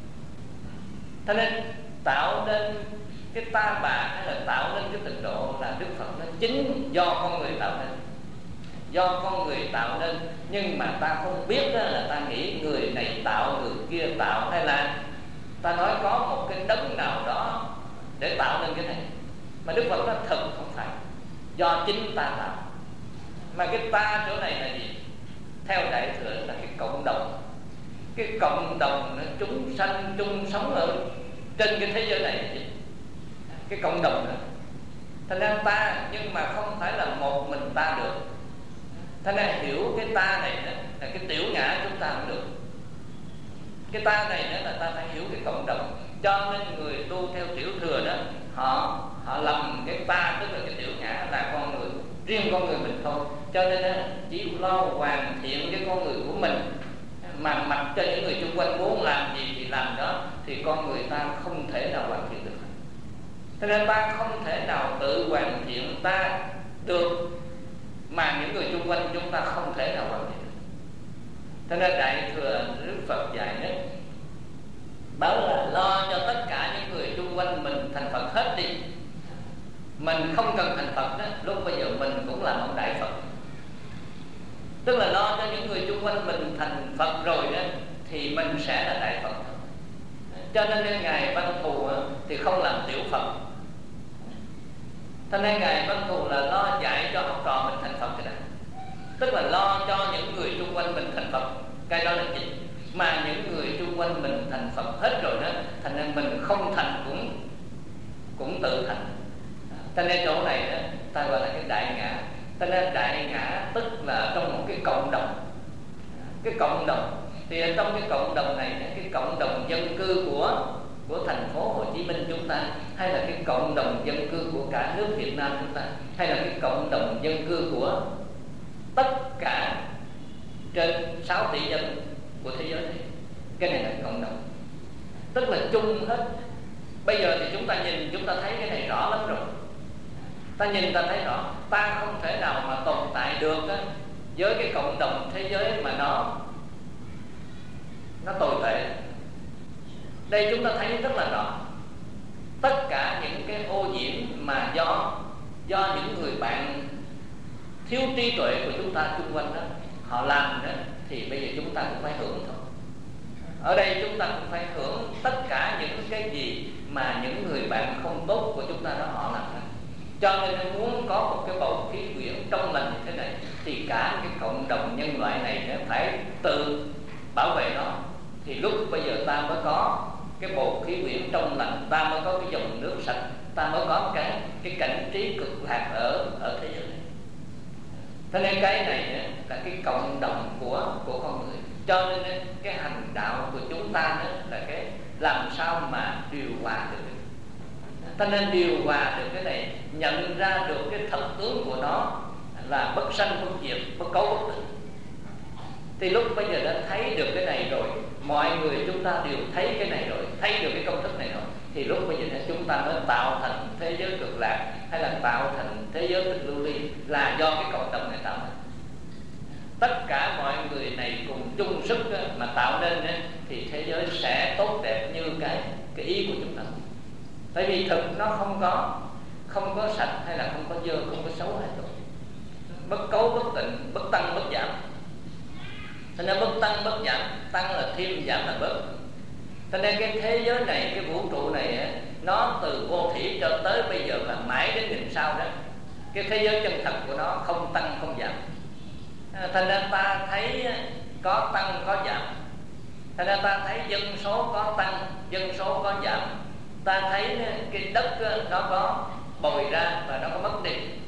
Cho nên tạo nên cái ta bà hay là tạo nên cái tịnh độ là Đức Phật nó chính do con người tạo nên, do con người tạo nên. Nhưng mà ta không biết đó là ta nghĩ người này tạo, người kia tạo, hay là ta nói có một cái đấng nào đó để tạo nên cái này. Mà Đức Phật nói thật không phải, do chính ta tạo. Mà cái ta chỗ này là gì? Theo Đại Thừa là cái cộng đồng. Cái cộng đồng nó chúng sanh chung sống ở trên cái thế giới này là gì? Cái cộng đồng đó. Thành ra ta, nhưng mà không phải là một mình ta được. Thành ra hiểu cái ta này đó, là cái tiểu ngã chúng ta không được. Cái ta này nữa là ta phải hiểu cái cộng đồng. Cho nên người tu theo Tiểu Thừa đó, họ họ lầm cái ta, tức là cái tiểu ngã là con người, riêng con người mình thôi. Cho nên đó, chỉ lo hoàn thiện cái con người của mình, mà mặc cho những người xung quanh muốn làm gì thì làm đó, thì con người ta không thể nào hoàn thiện được. Cho nên ta không thể nào tự hoàn thiện ta được, mà những người xung quanh chúng ta không thể nào hoàn thiện được. Cho nên Đại Thừa Đức Phật dạy đấy, bảo là lo cho tất cả những người xung quanh mình thành Phật hết đi. Mình không cần thành Phật đó, lúc bây giờ mình cũng là một Đại Phật. Tức là lo cho những người xung quanh mình thành Phật rồi đó, thì mình sẽ là Đại Phật. Cho nên Ngài Văn Thù thì không làm tiểu Phật. Cho nên Ngài Văn Thù là lo dạy cho học trò mình thành Phật cái này. Tức là lo cho những người xung quanh mình thành Phật. Cái đó là gì? Mà những người xung quanh mình thành Phật hết rồi đó, thành nên mình không thành cũng cũng tự thành. Cho nên chỗ này đó, ta gọi là cái đại ngã. Cho nên đại ngã tức là trong một cái cộng đồng. Cái cộng đồng thì trong cái cộng đồng này, cái cộng đồng dân cư của của thành phố Hồ Chí Minh chúng ta, hay là cái cộng đồng dân cư của cả nước Việt Nam chúng ta, hay là cái cộng đồng dân cư của tất cả trên sáu tỷ dân của thế giới này, cái này là cộng đồng, tức là chung hết. Bây giờ thì chúng ta nhìn, chúng ta thấy cái này rõ lắm rồi. Ta nhìn ta thấy rõ, ta không thể nào mà tồn tại được á, với cái cộng đồng thế giới mà nó nó tồi tệ. Đây chúng ta thấy rất là rõ. Tất cả những cái ô nhiễm mà do do những người bạn thiếu trí tuệ của chúng ta xung quanh đó họ làm đó, thì bây giờ chúng ta cũng phải hưởng thôi. Ở đây chúng ta cũng phải hưởng tất cả những cái gì mà những người bạn không tốt của chúng ta đó họ làm đó. Cho nên muốn có một cái bầu khí quyển trong lành như thế này, thì cả cái cộng đồng nhân loại này phải tự bảo vệ nó, thì lúc mới có cái cái cảnh trí cực lạc ở ở thế giới này. Cho nên cái này là cái cộng đồng của của con người. Cho nên cái hành đạo của chúng ta là cái làm sao mà điều hòa được. Ta nên điều hòa được cái này, nhận ra được cái thật tướng của nó là bất sanh bất diệt, bất cấu bất tịnh. Thì lúc bây giờ đã thấy được cái này rồi, mọi người chúng ta đều thấy cái này rồi, thấy được cái công thức này rồi, thì lúc bây giờ chúng ta mới tạo thành thế giới cực lạc, hay là tạo thành thế giới tịch lưu ly, là do cái cộng đồng này tạo thành. Tất cả mọi người này cùng chung sức mà tạo nên thì thế giới sẽ tốt đẹp như cái cái ý của chúng ta. Tại vì thực nó không có không có sạch hay là không có dơ, không có xấu hay tốt, bất cấu bất tịnh, bất tăng bất giảm. Cho nên bất tăng bất giảm, tăng là thêm, giảm là bớt. Cho nên cái thế giới này, cái vũ trụ này, nó từ vô thủy cho tới bây giờ là mãi đến nghìn sau đó, cái thế giới chân thật của nó không tăng không giảm. Thành ra ta thấy có tăng có giảm. Thành ra ta thấy dân số có tăng, dân số có giảm. Ta thấy cái đất nó có bồi ra và nó có mất đi.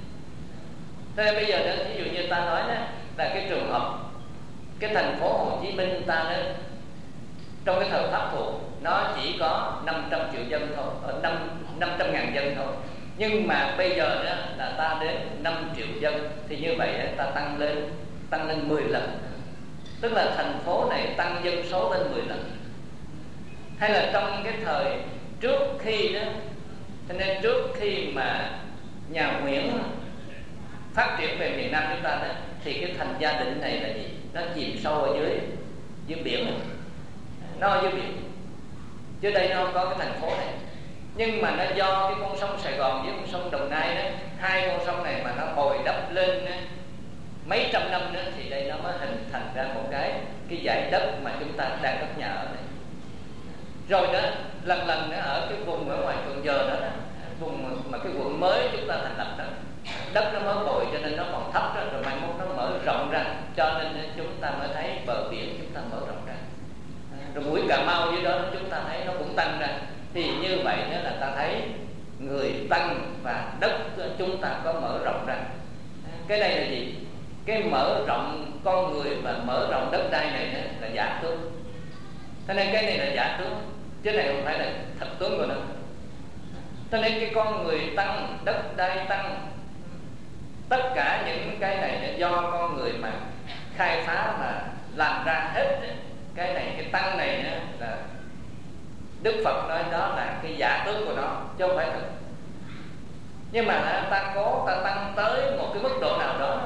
Thế bây giờ đó, ví dụ như ta nói đó, là cái trường hợp cái thành phố Hồ Chí Minh ta đó, trong cái thời Pháp thuộc nó chỉ có năm trăm triệu dân thôi, năm trăm ngàn dân thôi. Nhưng mà bây giờ đó là ta đến năm triệu dân, thì như vậy ta tăng lên tăng lên mười lần. Tức là thành phố này tăng dân số lên mười lần. Hay là trong cái thời trước khi đó, cho nên trước khi mà nhà Nguyễn phát triển về miền Nam chúng ta đó, thì cái thành Gia Định này là gì? Nó chìm sâu ở dưới dưới biển này. Nó ở dưới biển, chứ đây nó không có cái thành phố này. Nhưng mà nó do cái con sông Sài Gòn với con sông Đồng Nai đó, hai con sông này mà nó bồi đắp lên mấy trăm năm nữa, thì đây nó mới hình thành ra một cái cái dải đất mà chúng ta đang cất nhà ở đây. Rồi đó, lần lần nữa ở cái vùng ở ngoài Cần Giờ đó, đó vùng mà cái quận mới chúng ta thành lập đó, đất nó mới bồi cho nên nó còn thấp đó, rồi mai mốt nó mở rộng ra, cho nên chúng ta mới thấy bờ biển chúng ta mở rộng ra. Rồi mũi Cà Mau dưới đó chúng ta thấy nó cũng tăng ra. Thì như vậy đó là ta thấy người tăng và đất chúng ta có mở rộng ra. Cái này là gì? Cái mở rộng con người và mở rộng đất đai này là giả tướng. Cho nên cái này là giả tướng, chứ này không phải là thật tướng của nó. Cho nên cái con người tăng, đất đai tăng, tất cả những cái này là do con người mà khai phá mà làm ra hết. Cái này, cái tăng này là Đức Phật nói đó là cái giả tướng của nó, chứ không phải thật. Nhưng mà ta cố ta tăng tới một cái mức độ nào đó,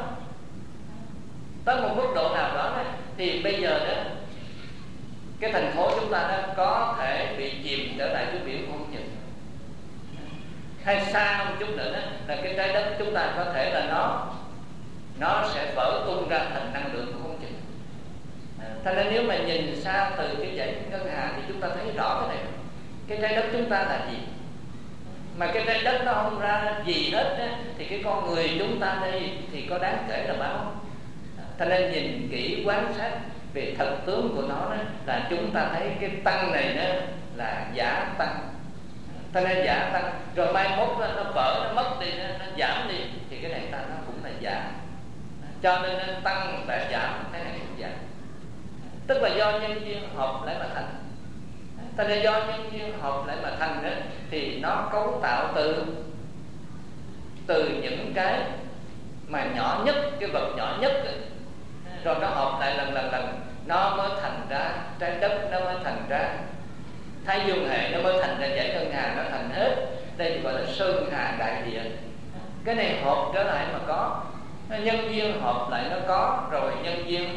tới một mức độ nào đó, thì bây giờ đó cái thành phố chúng ta đó có thể bị chìm trở lại dưới biển không chừng. Hay xa hơn chút nữa đó, là cái trái đất chúng ta có thể là nó nó sẽ vỡ tung ra thành năng lượng cũng không chừng. Thành ra nếu mà nhìn xa từ cái dãy ngân hà thì chúng ta thấy rõ cái này. Cái trái đất chúng ta là gì? Mà cái trái đất nó không ra gì hết á, thì cái con người chúng ta đây thì có đáng kể là bao? Thành nên nhìn kỹ quan sát về thật tướng của nó đó, là chúng ta thấy cái tăng này đó là giả tăng. Thành nên giả tăng, rồi mai mốt nó, nó vỡ, nó mất đi, nó, nó giảm đi, thì cái này ta nó cũng là giả. Cho nên nó tăng và giảm, cái này cũng giả. Tức là do nhân duyên hợp lại mà thành. Thành nên do nhân duyên hợp lại mà thành đó, thì nó cấu tạo từ từ những cái mà nhỏ nhất, cái vật nhỏ nhất đó, rồi nó hợp lại lần lần lần, nó mới thành ra trái đất, nó mới thành ra Thái Dương hệ, nó mới thành ra dải ngân hà, nó thành hết. Đây thì gọi là sơn hà đại địa. Cái này hợp trở lại mà có, nhân duyên hợp lại nó có, rồi nhân duyên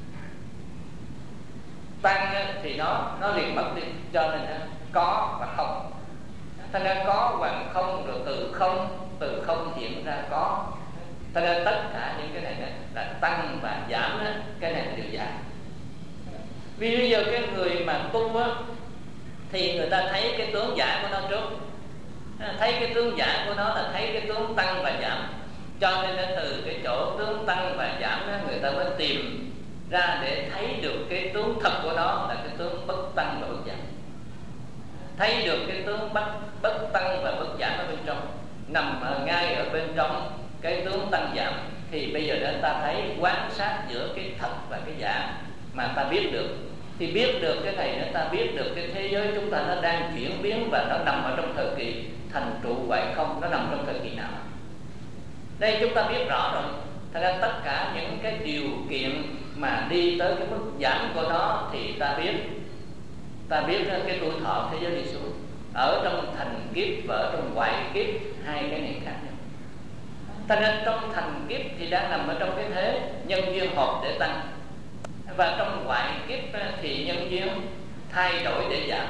tăng thì nó nó liền mất đi. Cho nên có và không. Thành ra có hoặc không, rồi từ không, từ không hiện ra có. Thành ra tất cả những cái này là tăng và giảm đó, cái này là điều giả. Vì bây giờ cái người mà tu á, thì người ta thấy cái tướng giả của nó trước. Thấy cái tướng giả của nó là thấy cái tướng tăng và giảm. Cho nên từ cái chỗ tướng tăng và giảm đó, người ta mới tìm ra để thấy được cái tướng thật của nó là cái tướng bất tăng và bất giảm. thấy được cái tướng bất, bất tăng và bất giảm ở bên trong, nằm ở ngay ở bên trong cái tướng tăng giảm. Thì bây giờ đó ta thấy quan sát giữa cái thật và cái giả mà ta biết được. Thì biết được cái này nữa, ta biết được cái thế giới chúng ta nó đang chuyển biến và nó nằm ở trong thời kỳ thành trụ hoại không, nó nằm trong thời kỳ nào. Đây chúng ta biết rõ rồi. Thật ra tất cả những cái điều kiện mà đi tới cái mức giảm của nó thì ta biết. Ta biết cái tuổi thọ thế giới đi xuống, ở trong thành kiếp và ở trong hoại kiếp, hai cái này khác nhau. Thành ra trong thành kiếp thì đang nằm ở trong cái thế nhân duyên hợp để tăng, và trong hoại kiếp thì nhân duyên thay đổi để giảm.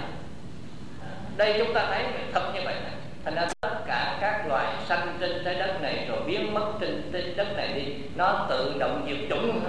Đây chúng ta thấy thật như vậy. Thành ra tất cả các loài sanh trên trái đất này rồi biến mất trên trái đất này đi, nó tự động diệt chủng.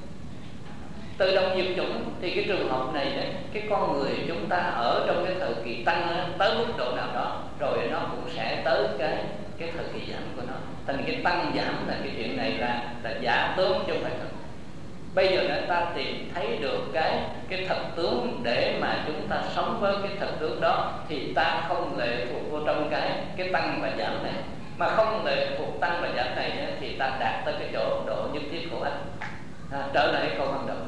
Tự động diệt chủng thì cái trường hợp này đấy, cái con người chúng ta ở trong cái thời kỳ tăng tới mức độ nào đó, rồi nó cũng sẽ tới cái cái thời kỳ giảm của nó. Thành cái tăng giảm là cái chuyện này là là giả tướng chứ không phải thật. Bây giờ để ta tìm thấy được cái cái thật tướng để mà chúng ta sống với cái thật tướng đó, thì ta không lệ thuộc vô trong cái cái tăng và giảm này. Mà không lệ thuộc tăng và giảm này thì ta đạt tới cái chỗ độ nhất thiết khổ ách. À, trở lại câu ban đầu.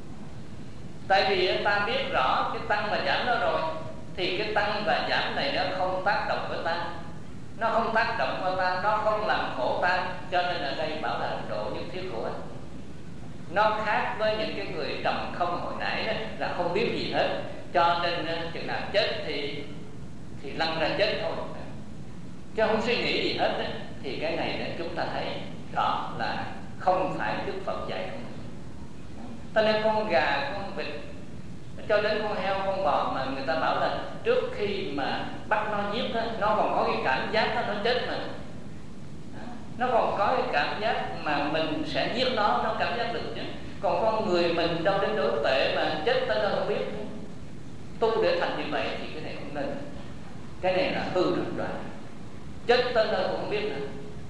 Tại vì ta biết rõ cái tăng và giảm đó rồi, thì cái tăng và giảm này nó không tác động với ta, nó không tác động vào ta, nó không làm khổ ta. Cho nên là đây bảo là độ nhất thiết khổ ách. Nó khác với những cái người trầm không hồi nãy đó, là không biết gì hết, cho nên chừng nào chết thì thì lăn ra chết thôi, chứ không suy nghĩ gì hết đó. Thì cái này đó, chúng ta thấy rõ là không phải Đức Phật dạy. Cho nên con gà, con vịt, cho đến con heo, con bò mà người ta bảo là trước khi mà bắt nó giết đó, nó còn có cái cảm giác đó, nó chết mà. Nó còn có cái cảm giác mà mình sẽ giết nó, nó cảm giác được chứ. Còn con người mình đâu đến đối tệ mà chết tới đâu không biết. Tu để thành như vậy thì cái này không nên. Cái này là hư rồi đoạn. Chết tới đâu cũng không biết nữa.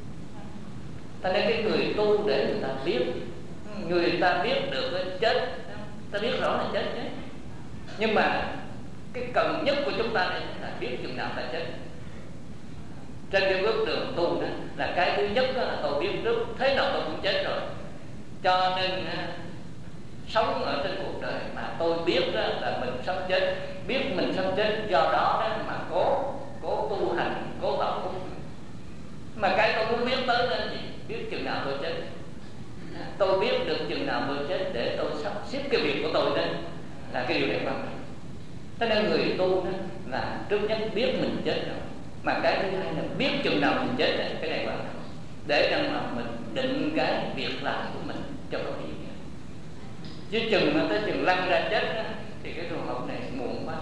Cho nên cái người tu để người ta biết, người ta biết được chết, ta biết rõ là chết chứ. Nhưng mà cái cần nhất của chúng ta là biết chừng nào ta chết. Trên cái bước đường tu đó là cái thứ nhất đó là tôi biết trước thế nào tôi cũng chết rồi. Cho nên sống ở trên cuộc đời mà tôi biết đó là mình sắp chết, biết mình sắp chết, do đó đó mà cố cố tu hành, cố tạo phúc. Mà cái tôi muốn biết tới là gì? Biết chừng nào tôi chết. Tôi biết được chừng nào tôi chết để tôi sắp xếp cái việc của tôi lên, là cái điều này quan trọng. Cho nên người tu đó là trước nhất biết mình chết rồi, mà cái thứ hai là biết chừng nào mình chết này, cái này quan trọng, để rằng mà mình định cái việc làm của mình cho có ý nghĩa. Chứ chừng mà tới chừng lăn ra chết đó, thì cái trường hợp này muộn quá.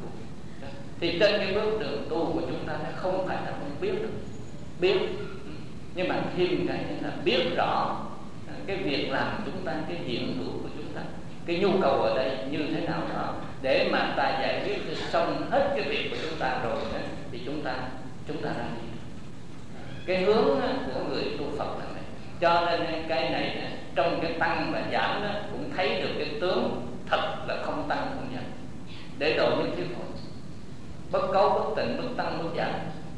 Thì trên cái bước đường tu của chúng ta không phải là không biết được, biết, nhưng mà thêm cái là biết rõ cái việc làm của chúng ta, cái hiện hữu của chúng ta, cái nhu cầu ở đây như thế nào đó, để mà ta giải quyết xong hết cái việc của chúng ta rồi đó, thì chúng ta chúng ta ra đi. Cái hướng của người tu Phật là này. Cho nên cái này trong cái tăng và giảm đó, cũng thấy được cái tướng thật là không tăng không giảm, để độ những thiếu khổ, bất cấu bất tịnh, bất tăng bất giảm.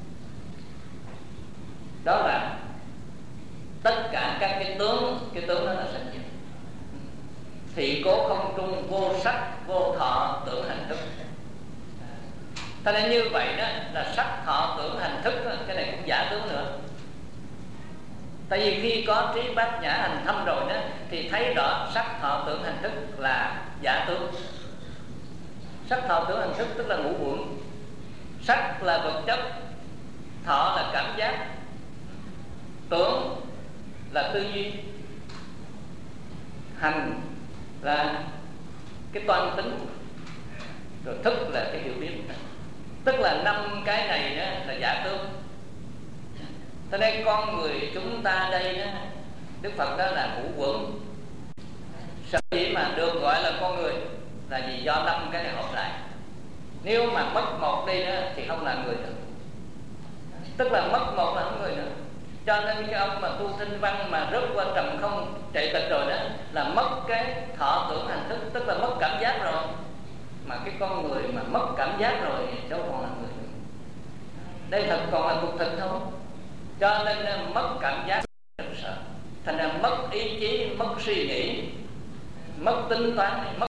Đó là tất cả các cái tướng, cái tướng đó là sắc diệt. Thị cố không trung, vô sắc, vô thọ, tưởng hành thức. Cho nên như vậy đó là sắc, thọ, tưởng, hành thức đó, cái này cũng giả tướng nữa. Tại vì khi có trí bát nhã hành thâm rồi đó, thì thấy rõ sắc, thọ, tưởng, hành thức là giả tướng. Sắc, thọ, tưởng, hành thức tức là ngũ uẩn. Sắc là vật chất, thọ là cảm giác, tưởng là tư duy, hành là cái toan tính, rồi thức là cái hiểu biết. Tức là năm cái này đó là giả tướng. Cho nên con người chúng ta đây đó, Đức Phật đó là ngũ uẩn. Sở dĩ mà được gọi là con người là vì do năm cái này hợp lại. Nếu mà mất một đi đó thì không là người nữa. Tức là mất một là không người nữa. Cho nên cái ông mà tu tinh văn mà rớt qua trầm không chạy tịch rồi đó, là mất cái thọ tưởng hành thức, tức là mất cảm giác rồi. Mà cái con người mà mất cảm giác rồi đâu còn là người nữa. Đây thật còn là cục thịt thôi. Cho nên mất cảm giác rất sợ. Thành ra mất ý chí, mất suy nghĩ, mất tính toán, mất